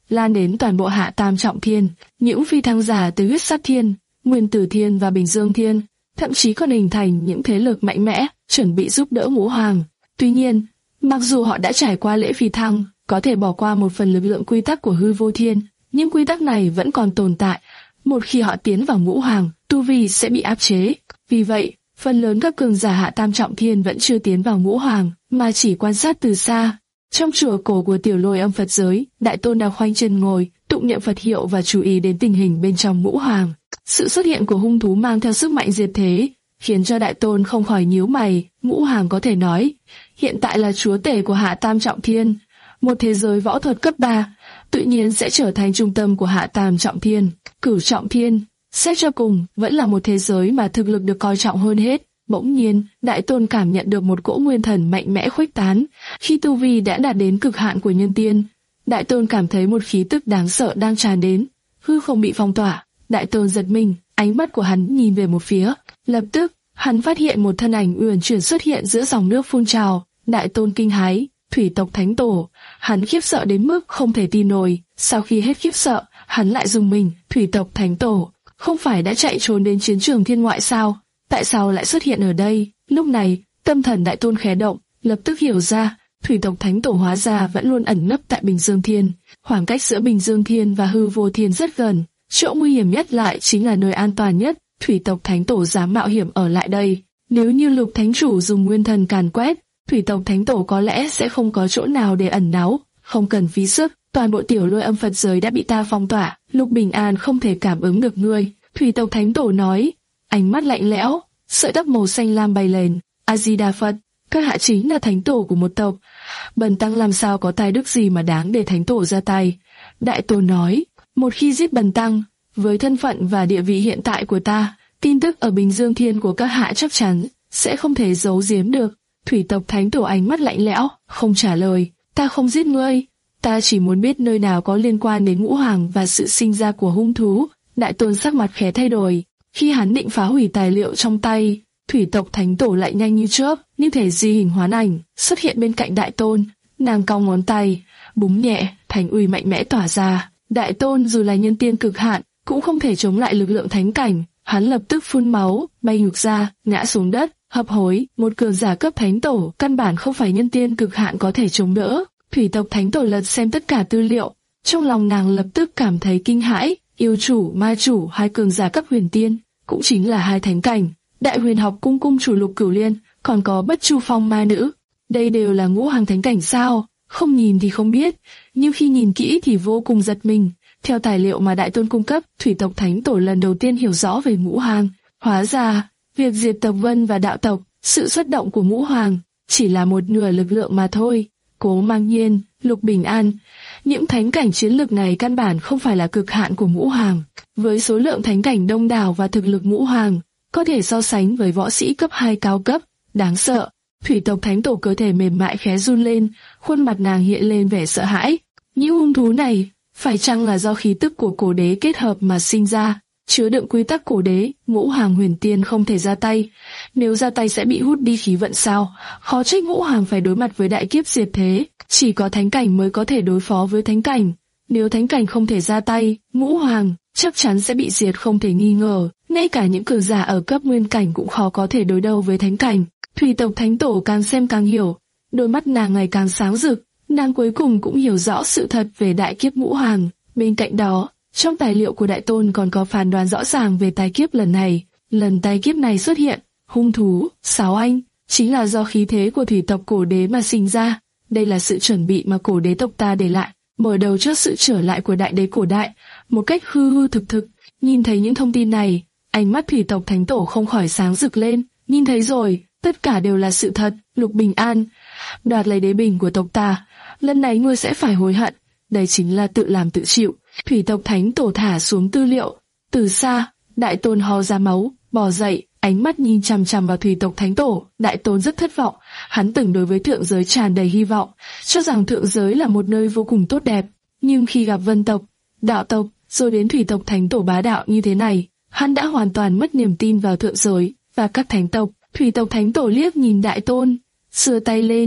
lan đến toàn bộ Hạ Tam Trọng Thiên. Những phi thăng giả từ Huyết Sát Thiên, Nguyên Tử Thiên và Bình Dương Thiên, thậm chí còn hình thành những thế lực mạnh mẽ, chuẩn bị giúp đỡ Ngũ Hoàng. Tuy nhiên, mặc dù họ đã trải qua lễ phi thăng, có thể bỏ qua một phần lực lượng quy tắc của Hư Vô Thiên, nhưng quy tắc này vẫn còn tồn tại. Một khi họ tiến vào Ngũ Hoàng, tu vi sẽ bị áp chế. Vì vậy, phần lớn các cường giả Hạ Tam Trọng Thiên vẫn chưa tiến vào Ngũ Hoàng, mà chỉ quan sát từ xa. Trong chùa cổ của Tiểu Lôi Âm Phật giới, Đại Tôn đang khoanh chân ngồi, tụng niệm Phật hiệu và chú ý đến tình hình bên trong Ngũ Hoàng. Sự xuất hiện của hung thú mang theo sức mạnh diệt thế, khiến cho Đại Tôn không khỏi nhíu mày. Ngũ Hoàng có thể nói, hiện tại là chúa tể của Hạ Tam Trọng Thiên, một thế giới võ thuật cấp ba, tự nhiên sẽ trở thành trung tâm của Hạ Tam Trọng Thiên. Cửu Trọng Thiên, xét cho cùng, vẫn là một thế giới mà thực lực được coi trọng hơn hết. Bỗng nhiên, Đại Tôn cảm nhận được một cỗ nguyên thần mạnh mẽ khuếch tán. Khi tu vi đã đạt đến cực hạn của nhân tiên, Đại Tôn cảm thấy một khí tức đáng sợ đang tràn đến, hư không bị phong tỏa. Đại Tôn giật mình, ánh mắt của hắn nhìn về một phía. Lập tức, hắn phát hiện một thân ảnh uyển chuyển xuất hiện giữa dòng nước phun trào. Đại Tôn kinh hãi, Thủy tộc Thánh Tổ. Hắn khiếp sợ đến mức không thể tin nổi. Sau khi hết khiếp sợ, hắn lại rùng mình. Thủy tộc Thánh Tổ không phải đã chạy trốn đến chiến trường thiên ngoại sao? Tại sao lại xuất hiện ở đây? Lúc này, tâm thần Đại Tôn khẽ động, lập tức hiểu ra, Thủy tộc Thánh Tổ hóa ra vẫn luôn ẩn nấp tại Bình Dương Thiên. Khoảng cách giữa Bình Dương Thiên và Hư Vô Thiên rất gần, chỗ nguy hiểm nhất lại chính là nơi an toàn nhất. Thủy tộc Thánh Tổ dám mạo hiểm ở lại đây. Nếu như Lục Thánh Chủ dùng nguyên thần càn quét, Thủy tộc Thánh Tổ có lẽ sẽ không có chỗ nào để ẩn náu. Không cần phí sức, toàn bộ Tiểu Lôi Âm Phật giới đã bị ta phong tỏa. Lục Bình An không thể cảm ứng được ngươi. Thủy tộc Thánh Tổ nói, ánh mắt lạnh lẽo, sợi tóc màu xanh lam bay lên. A Di Đà Phật, các hạ chính là thánh tổ của một tộc. Bần tăng làm sao có tài đức gì mà đáng để thánh tổ ra tay? Đại Tôn nói, một khi giết bần tăng, với thân phận và địa vị hiện tại của ta, tin tức ở Bình Dương Thiên của các hạ chắc chắn sẽ không thể giấu giếm được. Thủy tộc Thánh Tổ ánh mắt lạnh lẽo, không trả lời. Ta không giết ngươi, ta chỉ muốn biết nơi nào có liên quan đến Ngũ Hoàng và sự sinh ra của hung thú. Đại Tôn sắc mặt khẽ thay đổi. Khi hắn định phá hủy tài liệu trong tay, Thủy tộc Thánh Tổ lại nhanh như chớp, như thể di hình hoán ảnh, xuất hiện bên cạnh Đại Tôn. Nàng cong ngón tay, búng nhẹ, thánh uy mạnh mẽ tỏa ra. Đại Tôn dù là nhân tiên cực hạn, cũng không thể chống lại lực lượng thánh cảnh. Hắn lập tức phun máu, bay ngược ra, ngã xuống đất, hấp hối. Một cường giả cấp Thánh Tổ, căn bản không phải nhân tiên cực hạn có thể chống đỡ. Thủy tộc Thánh Tổ lật xem tất cả tư liệu, trong lòng nàng lập tức cảm thấy kinh hãi. Yêu chủ, ma chủ, hai cường giả cấp huyền tiên, cũng chính là hai thánh cảnh. Đại Huyền Học Cung cung chủ Lục Cửu Liên, còn có Bất Chu Phong ma nữ, đây đều là Ngũ Hoàng thánh cảnh sao? Không nhìn thì không biết, nhưng khi nhìn kỹ thì vô cùng giật mình. Theo tài liệu mà Đại Tôn cung cấp, Thủy tộc Thánh Tổ lần đầu tiên hiểu rõ về Ngũ Hoàng. Hóa ra, việc diệt tộc Vân và đạo tộc, sự xuất động của Ngũ Hoàng chỉ là một nửa lực lượng mà thôi. Cố Mang Nhiên, Lục Bình An, những thánh cảnh chiến lực này căn bản không phải là cực hạn của Ngũ Hoàng. Với số lượng thánh cảnh đông đảo và thực lực Ngũ Hoàng, có thể so sánh với võ sĩ cấp hai cao cấp, đáng sợ. Thủy tộc Thánh Tổ cơ thể mềm mại khẽ run lên, khuôn mặt nàng hiện lên vẻ sợ hãi. Những hung thú này, phải chăng là do khí tức của cổ đế kết hợp mà sinh ra, chứa đựng quy tắc cổ đế? Ngũ Hoàng huyền tiên không thể ra tay, nếu ra tay sẽ bị hút đi khí vận sao? Khó trách Ngũ Hoàng phải đối mặt với đại kiếp diệt thế, chỉ có thánh cảnh mới có thể đối phó với thánh cảnh. Nếu thánh cảnh không thể ra tay, Ngũ Hoàng chắc chắn sẽ bị diệt không thể nghi ngờ. Ngay cả những cường giả ở cấp nguyên cảnh cũng khó có thể đối đầu với thánh cảnh. Thủy tộc Thánh Tổ càng xem càng hiểu, đôi mắt nàng ngày càng sáng rực, nàng cuối cùng cũng hiểu rõ sự thật về đại kiếp Ngũ Hoàng. Bên cạnh đó, trong tài liệu của Đại Tôn còn có phán đoán rõ ràng về tai kiếp lần này. Lần tai kiếp này xuất hiện, hung thú, Sáo Anh, chính là do khí thế của thủy tộc cổ đế mà sinh ra. Đây là sự chuẩn bị mà cổ đế tộc ta để lại, mở đầu cho sự trở lại của đại đế cổ đại, một cách hư hư thực thực. Nhìn thấy những thông tin này, ánh mắt Thủy tộc Thánh Tổ không khỏi sáng rực lên. Nhìn thấy rồi, tất cả đều là sự thật. Lục Bình An, đoạt lấy đế bình của tộc ta, lần này ngươi sẽ phải hối hận. Đây chính là tự làm tự chịu. Thủy tộc Thánh Tổ thả xuống tư liệu. Từ xa, Đại Tôn ho ra máu, bò dậy, ánh mắt nhìn chằm chằm vào Thủy tộc Thánh Tổ. Đại Tôn rất thất vọng, hắn từng đối với thượng giới tràn đầy hy vọng, cho rằng thượng giới là một nơi vô cùng tốt đẹp. Nhưng khi gặp Vân tộc, đạo tộc, rồi đến Thủy tộc Thánh Tổ bá đạo như thế này, hắn đã hoàn toàn mất niềm tin vào thượng giới và các thánh tộc. Thủy tộc Thánh Tổ liếc nhìn Đại Tôn, giơ tay lên, một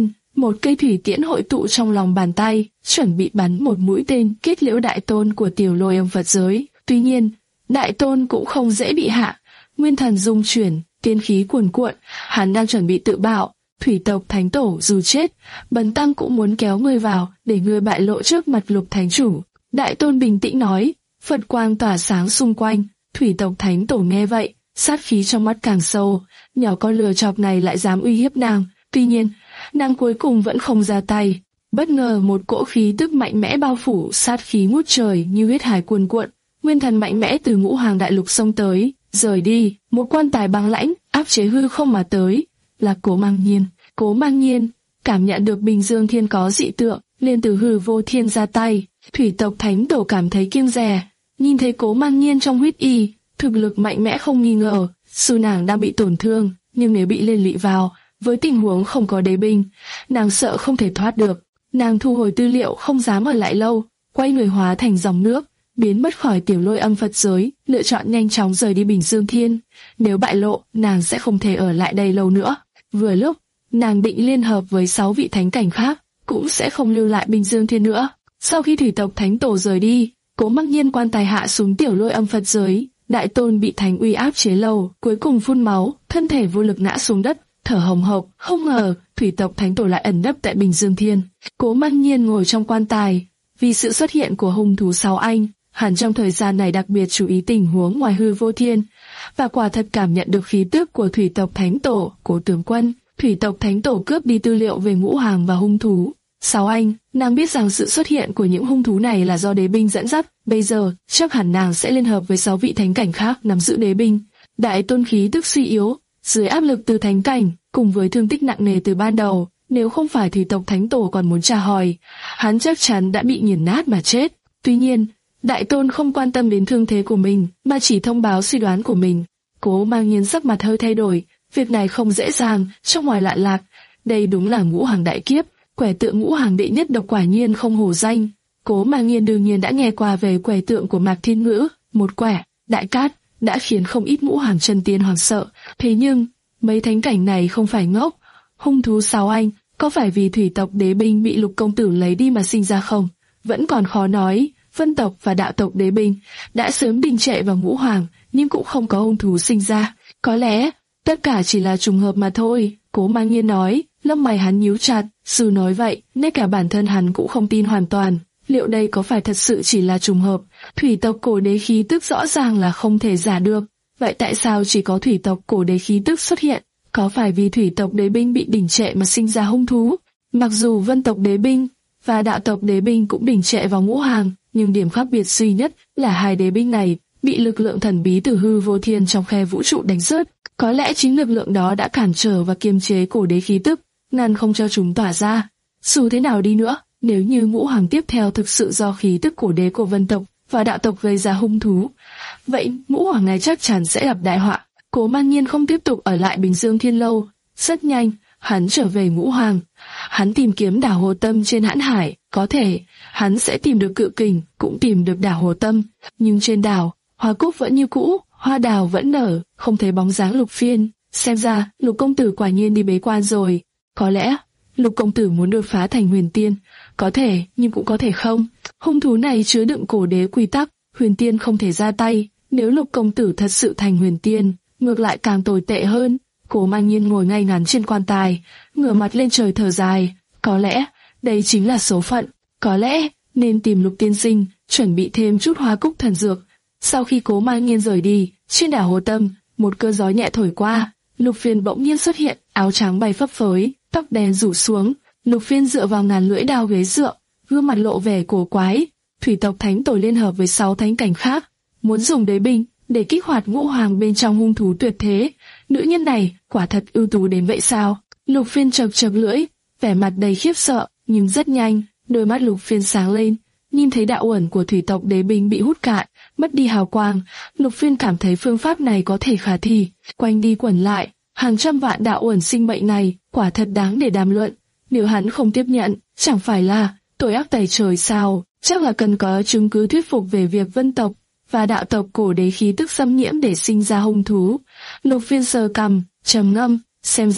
một cây thủy tiễn hội tụ trong lòng bàn tay, chuẩn bị bắn một mũi tên kết liễu Đại Tôn của Tiểu Lôi Âm Phật giới. Tuy nhiên, Đại Tôn cũng không dễ bị hạ, nguyên thần dung chuyển, tiên khí cuồn cuộn, hắn đang chuẩn bị tự bạo. Thủy tộc Thánh Tổ dù chết, Bần tăng cũng muốn kéo ngươi vào, để ngươi bại lộ trước mặt Lục Thánh Chủ. Đại Tôn bình tĩnh nói, Phật quang tỏa sáng xung quanh. Thủy tộc Thánh Tổ nghe vậy, sát khí trong mắt càng sâu, nhỏ con lừa chọc này lại dám uy hiếp nàng. Tuy nhiên, nàng cuối cùng vẫn không ra tay. Bất ngờ một cỗ khí tức mạnh mẽ bao phủ, sát khí ngút trời như huyết hải cuồn cuộn, nguyên thần mạnh mẽ từ Ngũ Hoàng Đại Lục xông tới, rời đi. Một quan tài băng lãnh áp chế hư không mà tới, là Cố Mang Nhiên. Cố Mang Nhiên cảm nhận được Bình Dương Thiên có dị tượng, liền từ hư vô thiên ra tay. Thủy tộc Thánh Tổ cảm thấy kiêng dè, nhìn thấy Cố Mang Nhiên trong huyết y, thực lực mạnh mẽ không nghi ngờ. Dù nàng đang bị tổn thương, nhưng nếu bị liên lụy vào, với tình huống không có đế binh, nàng sợ không thể thoát được. Nàng thu hồi tư liệu, không dám ở lại lâu, quay người hóa thành dòng nước, biến mất khỏi Tiểu Lôi Âm Phật giới, lựa chọn nhanh chóng rời đi Bình Dương Thiên. Nếu bại lộ, nàng sẽ không thể ở lại đây lâu nữa. Vừa lúc, nàng định liên hợp với sáu vị thánh cảnh khác, cũng sẽ không lưu lại Bình Dương Thiên nữa. Sau khi Thủy tộc Thánh Tổ rời đi, Cố Mang Nhiên quan tài hạ xuống Tiểu Lôi Âm Phật giới. Đại Tôn bị thánh uy áp chế lâu, cuối cùng phun máu, thân thể vô lực ngã xuống đất, thở hồng hộc. Không ngờ Thủy tộc Thánh Tổ lại ẩn nấp tại Bình Dương Thiên. Cố Mang Nhiên ngồi trong quan tài, vì sự xuất hiện của hung thú sáu anh, hẳn trong thời gian này đặc biệt chú ý tình huống ngoài hư vô thiên, và quả thật cảm nhận được khí tức của Thủy tộc Thánh Tổ. Cố tướng quân, Thủy tộc Thánh Tổ cướp đi tư liệu về ngũ hàng và hung thú sáu anh. Nàng biết rằng sự xuất hiện của những hung thú này là do đế binh dẫn dắt. Bây giờ chắc hẳn nàng sẽ liên hợp với sáu vị thánh cảnh khác nắm giữ đế binh. Đại Tôn khí tức suy yếu, dưới áp lực từ thánh cảnh, cùng với thương tích nặng nề từ ban đầu, nếu không phải Thủy tộc Thánh Tổ còn muốn tra hỏi, hắn chắc chắn đã bị nghiền nát mà chết. Tuy nhiên, Đại Tôn không quan tâm đến thương thế của mình, mà chỉ thông báo suy đoán của mình. Cố Mang Nhiên sắc mặt hơi thay đổi, việc này không dễ dàng, trong ngoài lạ lạc. Đây đúng là ngũ hàng đại kiếp, quẻ tượng ngũ hàng đệ nhất độc quả nhiên không hổ danh. Cố Mang Nhiên đương nhiên đã nghe qua về quẻ tượng của Mạc Thiên Ngữ, một quẻ đại cát đã khiến không ít ngũ hàng chân tiên hoảng sợ. Thế nhưng mấy thánh cảnh này không phải ngốc. Hung thú sáu anh có phải vì thủy tộc đế binh bị Lục công tử lấy đi mà sinh ra không? Vẫn còn khó nói. Vân tộc và đạo tộc đế binh đã sớm đình trệ vào ngũ hoàng, nhưng cũng không có hung thú sinh ra. Có lẽ tất cả chỉ là trùng hợp mà thôi. Cố Mang Nhiên nói. Lông mày hắn nhíu chặt. Dù nói vậy, ngay cả bản thân hắn cũng không tin hoàn toàn. Liệu đây có phải thật sự chỉ là trùng hợp? Thủy tộc cổ đế khí tức rõ ràng là không thể giả được. Vậy tại sao chỉ có thủy tộc cổ đế khí tức xuất hiện? Có phải vì thủy tộc đế binh bị đình trệ mà sinh ra hung thú? Mặc dù vân tộc đế binh và đạo tộc đế binh cũng đình trệ vào ngũ hàng, nhưng điểm khác biệt duy nhất là hai đế binh này bị lực lượng thần bí từ hư vô thiên trong khe vũ trụ đánh rớt. Có lẽ chính lực lượng đó đã cản trở và kiềm chế cổ đế khí tức, ngăn không cho chúng tỏa ra. Dù thế nào đi nữa, nếu như ngũ hàng tiếp theo thực sự do khí tức cổ đế của vân tộc và đạo tộc gây ra hung thú, vậy ngũ hoàng này chắc chắn sẽ gặp đại họa. Cố Mang Nhiên không tiếp tục ở lại Bình Dương Thiên lâu. Rất nhanh, hắn trở về ngũ hoàng. Hắn tìm kiếm đảo Hồ Tâm trên hãn hải, có thể hắn sẽ tìm được Cự Kình, cũng tìm được đảo Hồ Tâm. Nhưng trên đảo, hoa cúc vẫn như cũ, hoa đào vẫn nở, không thấy bóng dáng Lục Phiên. Xem ra, Lục công tử quả nhiên đi bế quan rồi. Có lẽ Lục công tử muốn đột phá thành huyền tiên, có thể, nhưng cũng có thể không. Hung thú này chứa đựng cổ đế quy tắc, huyền tiên không thể ra tay. Nếu Lục công tử thật sự thành huyền tiên, ngược lại càng tồi tệ hơn. Cố Mang Nhiên ngồi ngay ngắn trên quan tài, ngửa mặt lên trời thở dài. Có lẽ đây chính là số phận. Có lẽ nên tìm Lục tiên sinh, chuẩn bị thêm chút hoa cúc thần dược. Sau khi Cố Mang Nhiên rời đi, trên đảo Hồ Tâm, một cơn gió nhẹ thổi qua. Lục Phiên bỗng nhiên xuất hiện, áo trắng bay phấp phới, tóc đen rủ xuống. Lục Phiên dựa vào ngàn lưỡi đao ghế dựa, gương mặt lộ vẻ cổ quái. Thủy tộc Thánh Tổ liên hợp với sáu thánh cảnh khác, muốn dùng đế binh để kích hoạt ngũ hoàng bên trong hung thú tuyệt thế. Nữ nhân này quả thật ưu tú đến vậy sao? Lục Phiên chật chật lưỡi, vẻ mặt đầy khiếp sợ, nhưng rất nhanh, đôi mắt Lục Phiên sáng lên, nhìn thấy đạo uẩn của thủy tộc đế binh bị hút cạn, mất đi hào quang. Lục Phiên cảm thấy phương pháp này có thể khả thi. Quanh đi quẩn lại, hàng trăm vạn đạo uẩn sinh mệnh này quả thật đáng để đàm luận. Nếu hắn không tiếp nhận, chẳng phải là tội ác tày trời sao? Chắc là cần có chứng cứ thuyết phục về việc vân tộc và đạo tộc cổ đế khí tức xâm nhiễm để sinh ra hung thú. Lục Phiên sờ cằm, trầm ngâm, xem ra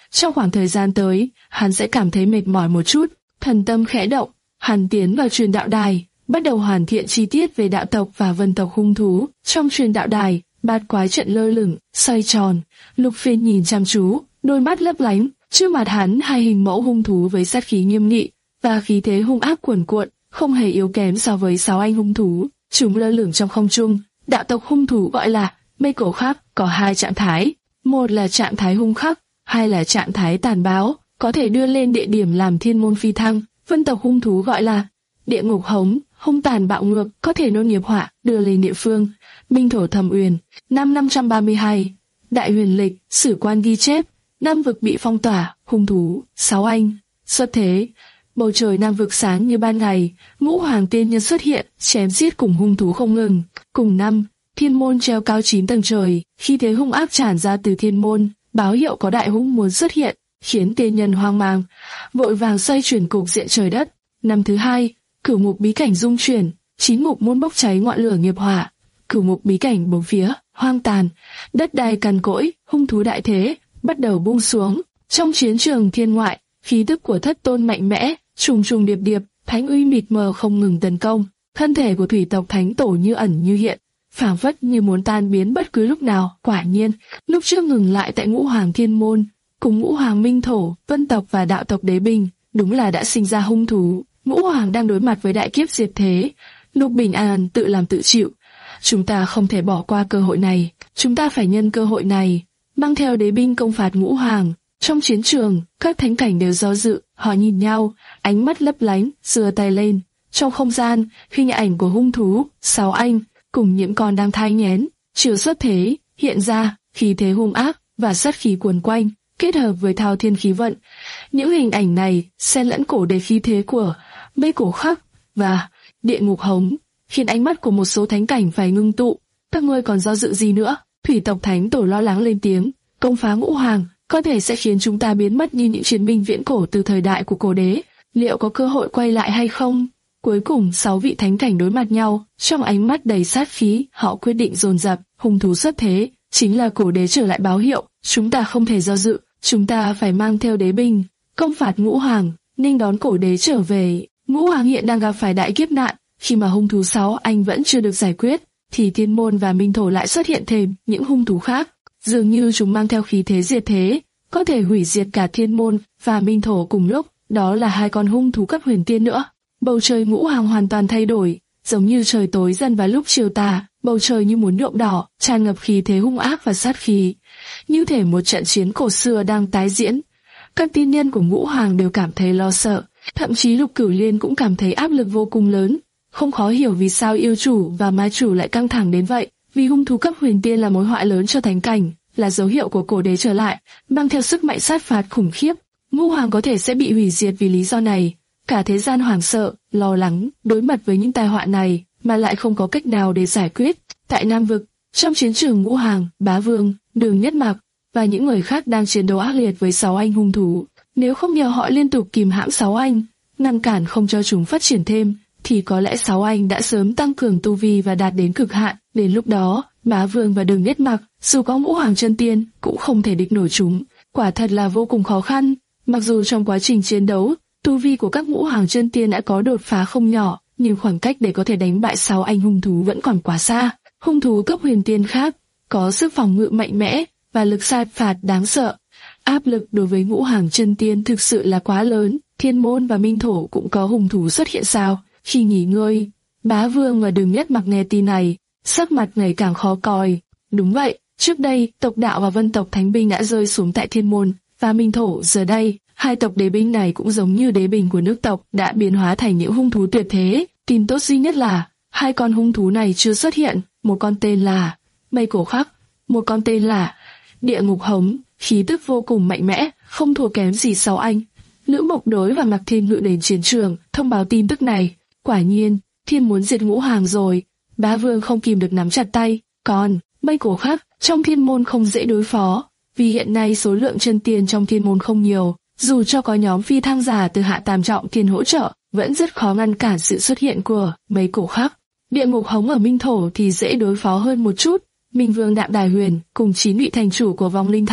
Trong khoảng thời gian tới, hắn sẽ cảm thấy mệt mỏi một chút. Thần tâm khẽ động, hắn tiến vào truyền đạo đài, bắt đầu hoàn thiện chi tiết về đạo tộc và vân tộc hung thú. Trong truyền đạo đài, bát quái trận lơ lửng, xoay tròn. Lục Phiên nhìn chăm chú, đôi mắt lấp lánh. Trước mặt hắn hai hình mẫu hung thú với sát khí nghiêm nghị và khí thế hung ác cuồn cuộn, không hề yếu kém so với sáu anh hung thú. Chúng lơ lửng trong không trung. Đạo tộc hung thú gọi là mây cổ khắc, có hai trạng thái, một là trạng thái hung khắc, hai là trạng thái tàn bạo, có thể đưa lên địa điểm làm thiên môn phi thăng. Vân tộc hung thú gọi là địa ngục hống, hung tàn bạo ngược, có thể nôn nghiệp họa, đưa lên địa phương. Minh thổ thầm uyên, năm năm trăm ba mươi hai, Đại Huyền Lịch, sử quan ghi chép, Nam vực bị phong tỏa, hung thú, sáu anh, xuất thế. Bầu trời Nam vực sáng như ban ngày, ngũ hoàng tiên nhân xuất hiện, chém giết cùng hung thú không ngừng. Cùng năm, thiên môn treo cao chín tầng trời, khi thế hung ác tràn ra từ thiên môn, báo hiệu có đại hung muốn xuất hiện, khiến tiên nhân hoang mang, vội vàng xoay chuyển cục diện trời đất. Năm thứ hai, cửu ngục bí cảnh rung chuyển, chín ngục môn bốc cháy ngọn lửa nghiệp hỏa, cửu ngục bí cảnh bốn phía hoang tàn, đất đai cằn cỗi, hung thú đại thế bắt đầu buông xuống. Trong chiến trường thiên ngoại, khí tức của thất tôn mạnh mẽ, trùng trùng điệp điệp, thánh uy mịt mờ không ngừng tấn công. Thân thể của thủy tộc thánh tổ như ẩn như hiện, phảng phất như muốn tan biến bất cứ lúc nào. Quả nhiên, lúc trước ngừng lại tại ngũ hoàng thiên môn, cùng ngũ hoàng minh thổ, vân tộc và đạo tộc đế binh, đúng là đã sinh ra hung thú. Ngũ hoàng đang đối mặt với đại kiếp diệt thế. Lục Bình An tự làm tự chịu. Chúng ta không thể bỏ qua cơ hội này, chúng ta phải nhân cơ hội này, mang theo đế binh công phạt ngũ hoàng. Trong chiến trường, các thánh cảnh đều do dự, họ nhìn nhau, ánh mắt lấp lánh, giơ tay lên. Trong không gian, hình ảnh của hung thú, sáu anh, cùng những con đang thai nghén, chiều xuất thế, hiện ra, khí thế hung ác và sát khí cuồn quanh, kết hợp với thao thiên khí vận. Những hình ảnh này xen lẫn cổ đế khí thế của mây cổ khắc và địa ngục hống, khiến ánh mắt của một số thánh cảnh phải ngưng tụ. Các ngươi còn do dự gì nữa? Thủy tộc thánh tổ lo lắng lên tiếng. Công phá ngũ hoàng có thể sẽ khiến chúng ta biến mất như những chiến binh viễn cổ từ thời đại của cổ đế. Liệu có cơ hội quay lại hay không? Cuối cùng sáu vị thánh cảnh đối mặt nhau, trong ánh mắt đầy sát khí, họ quyết định dồn dập. Hung thú xuất thế, chính là cổ đế trở lại báo hiệu. Chúng ta không thể do dự, chúng ta phải mang theo đế binh, công phạt ngũ hoàng, nên đón cổ đế trở về. Ngũ hoàng hiện đang gặp phải đại kiếp nạn, khi mà hung thú sáu anh vẫn chưa được giải quyết, thì thiên môn và minh thổ lại xuất hiện thêm những hung thú khác. Dường như chúng mang theo khí thế diệt thế, có thể hủy diệt cả thiên môn và minh thổ cùng lúc. Đó là hai con hung thú cấp huyền tiên nữa. Bầu trời ngũ hoàng hoàn toàn thay đổi, giống như trời tối dần vào lúc chiều tà, bầu trời như muốn nhuộm đỏ, tràn ngập khí thế hung ác và sát khí, như thể một trận chiến cổ xưa đang tái diễn. Các tiên nhân của ngũ hoàng đều cảm thấy lo sợ, thậm chí Lục Cửu Liên cũng cảm thấy áp lực vô cùng lớn. Không khó hiểu vì sao yêu chủ và ma chủ lại căng thẳng đến vậy, vì hung thú cấp huyền tiên là mối họa lớn cho thánh cảnh, là dấu hiệu của cổ đế trở lại, mang theo sức mạnh sát phạt khủng khiếp. Ngũ hoàng có thể sẽ bị hủy diệt vì lý do này. Cả thế gian hoảng sợ, lo lắng, đối mặt với những tai họa này, mà lại không có cách nào để giải quyết. Tại Nam vực, trong chiến trường ngũ hoàng, Bá Vương, Đường Nhất Mặc và những người khác đang chiến đấu ác liệt với sáu anh hung thú. Nếu không nhờ họ liên tục kìm hãm sáu anh, ngăn cản không cho chúng phát triển thêm, thì có lẽ sáu anh đã sớm tăng cường tu vi và đạt đến cực hạn. Đến lúc đó, Bá Vương và Đường Nhất Mặc, dù có ngũ hoàng chân tiên, cũng không thể địch nổi chúng. Quả thật là vô cùng khó khăn. Mặc dù trong quá trình chiến đấu, tu vi của các ngũ hoàng chân tiên đã có đột phá không nhỏ, nhưng khoảng cách để có thể đánh bại sáu anh hung thú vẫn còn quá xa. Hung thú cấp huyền tiên khác có sức phòng ngự mạnh mẽ và lực sát phạt đáng sợ. Áp lực đối với ngũ hoàng chân tiên thực sự là quá lớn. Thiên môn và minh thổ cũng có hung thú xuất hiện sao? Khi nghỉ ngơi, Bá Vương và Đường Nhất Mặc nghe tin này, sắc mặt ngày càng khó coi. Đúng vậy, trước đây tộc đạo và vân tộc thánh binh đã rơi xuống tại thiên môn và minh thổ, giờ đây hai tộc đế binh này cũng giống như đế binh của nước tộc, đã biến hóa thành những hung thú tuyệt thế. Tin tốt duy nhất là hai con hung thú này chưa xuất hiện, một con tên là mây cổ khắc, một con tên là địa ngục hống, khí tức vô cùng mạnh mẽ, không thua kém gì sáu anh. Lữ Mộc Đối và Mạc Thiên Ngự đến chiến trường thông báo tin tức này. Quả nhiên, thiên muốn diệt ngũ hoàng rồi. Bá Vương không kìm được nắm chặt tay. Còn mây cổ khắc trong thiên môn không dễ đối phó, vì hiện nay số lượng chân tiên trong thiên môn không nhiều. Dù cho có nhóm phi thăng giả từ hạ tam trọng thiên hỗ trợ, vẫn rất khó ngăn cản sự xuất hiện của mây cổ khắc. Địa ngục hống ở minh thổ thì dễ đối phó hơn một chút. Minh Vương Đạm Đài Huyền cùng chín vị thành chủ của vong linh thành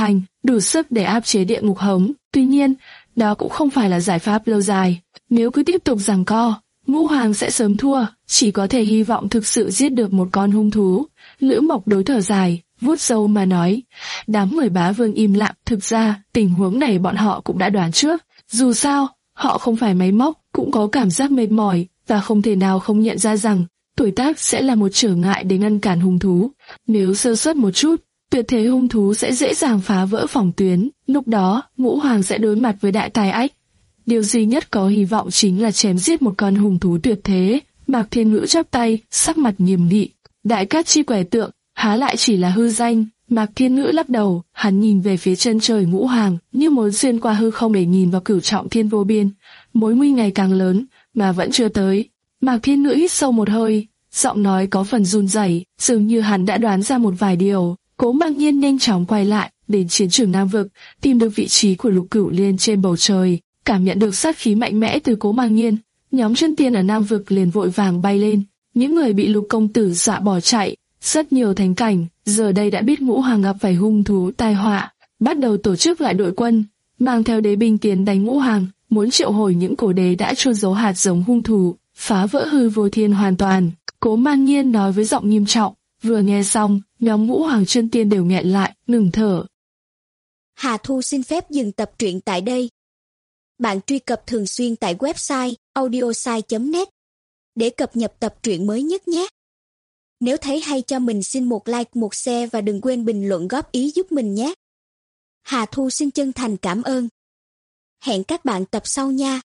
đủ sức để áp chế địa ngục hống. Tuy nhiên, đó cũng không phải là giải pháp lâu dài. Nếu cứ tiếp tục giằng co, Ngũ Hoàng sẽ sớm thua, chỉ có thể hy vọng thực sự giết được một con hung thú. Lữ Mộc đối thở dài, vuốt râu mà nói. Đám người Bá Vương im lặng, thực ra tình huống này bọn họ cũng đã đoán trước. Dù sao, họ không phải máy móc, cũng có cảm giác mệt mỏi và không thể nào không nhận ra rằng tuổi tác sẽ là một trở ngại để ngăn cản hung thú. Nếu sơ suất một chút, tuyệt thế hung thú sẽ dễ dàng phá vỡ phòng tuyến. Lúc đó, Ngũ Hoàng sẽ đối mặt với đại tai ách. Điều duy nhất có hy vọng chính là chém giết một con hung thú tuyệt thế. Mạc Thiên Ngữ chắp tay, sắc mặt nghiêm nghị. Đại cát chi quẻ tượng, há lại chỉ là hư danh. Mạc Thiên Ngữ lắc đầu, hắn nhìn về phía chân trời Ngũ Hoàng, như muốn xuyên qua hư không để nhìn vào cửu trọng thiên vô biên. Mối nguy ngày càng lớn, mà vẫn chưa tới. Mạc Thiên Ngữ hít sâu một hơi, giọng nói có phần run rẩy, dường như hắn đã đoán ra một vài điều. Cố Mạc Nhiên nhanh chóng quay lại, đến chiến trường Nam Vực, tìm được vị trí của Lục Cửu Liên trên bầu trời, cảm nhận được sát khí mạnh mẽ từ Cố Mạc Nhiên. Nhóm chân tiên ở Nam Vực liền vội vàng bay lên, những người bị Lục công tử dọa bỏ chạy. Rất nhiều thánh cảnh giờ đây đã biết Ngũ Hoàng gặp phải hung thú tai họa, bắt đầu tổ chức lại đội quân, mang theo đế binh tiến đánh Ngũ Hoàng, muốn triệu hồi những cổ đế đã chôn giấu hạt giống hung thú, phá vỡ hư vô thiên hoàn toàn. Cố Mạc Nhiên nói với giọng nghiêm trọng. Vừa nghe xong, nhóm Ngũ Hoàng chân tiên đều nghẹn lại, ngừng thở. Hà Thu xin phép dừng tập truyện tại đây. Bạn truy cập thường xuyên tại website audiosai chấm net để cập nhật tập truyện mới nhất nhé. Nếu thấy hay cho mình xin một like, một share và đừng quên bình luận góp ý giúp mình nhé. Hà Thu xin chân thành cảm ơn. Hẹn các bạn tập sau nha.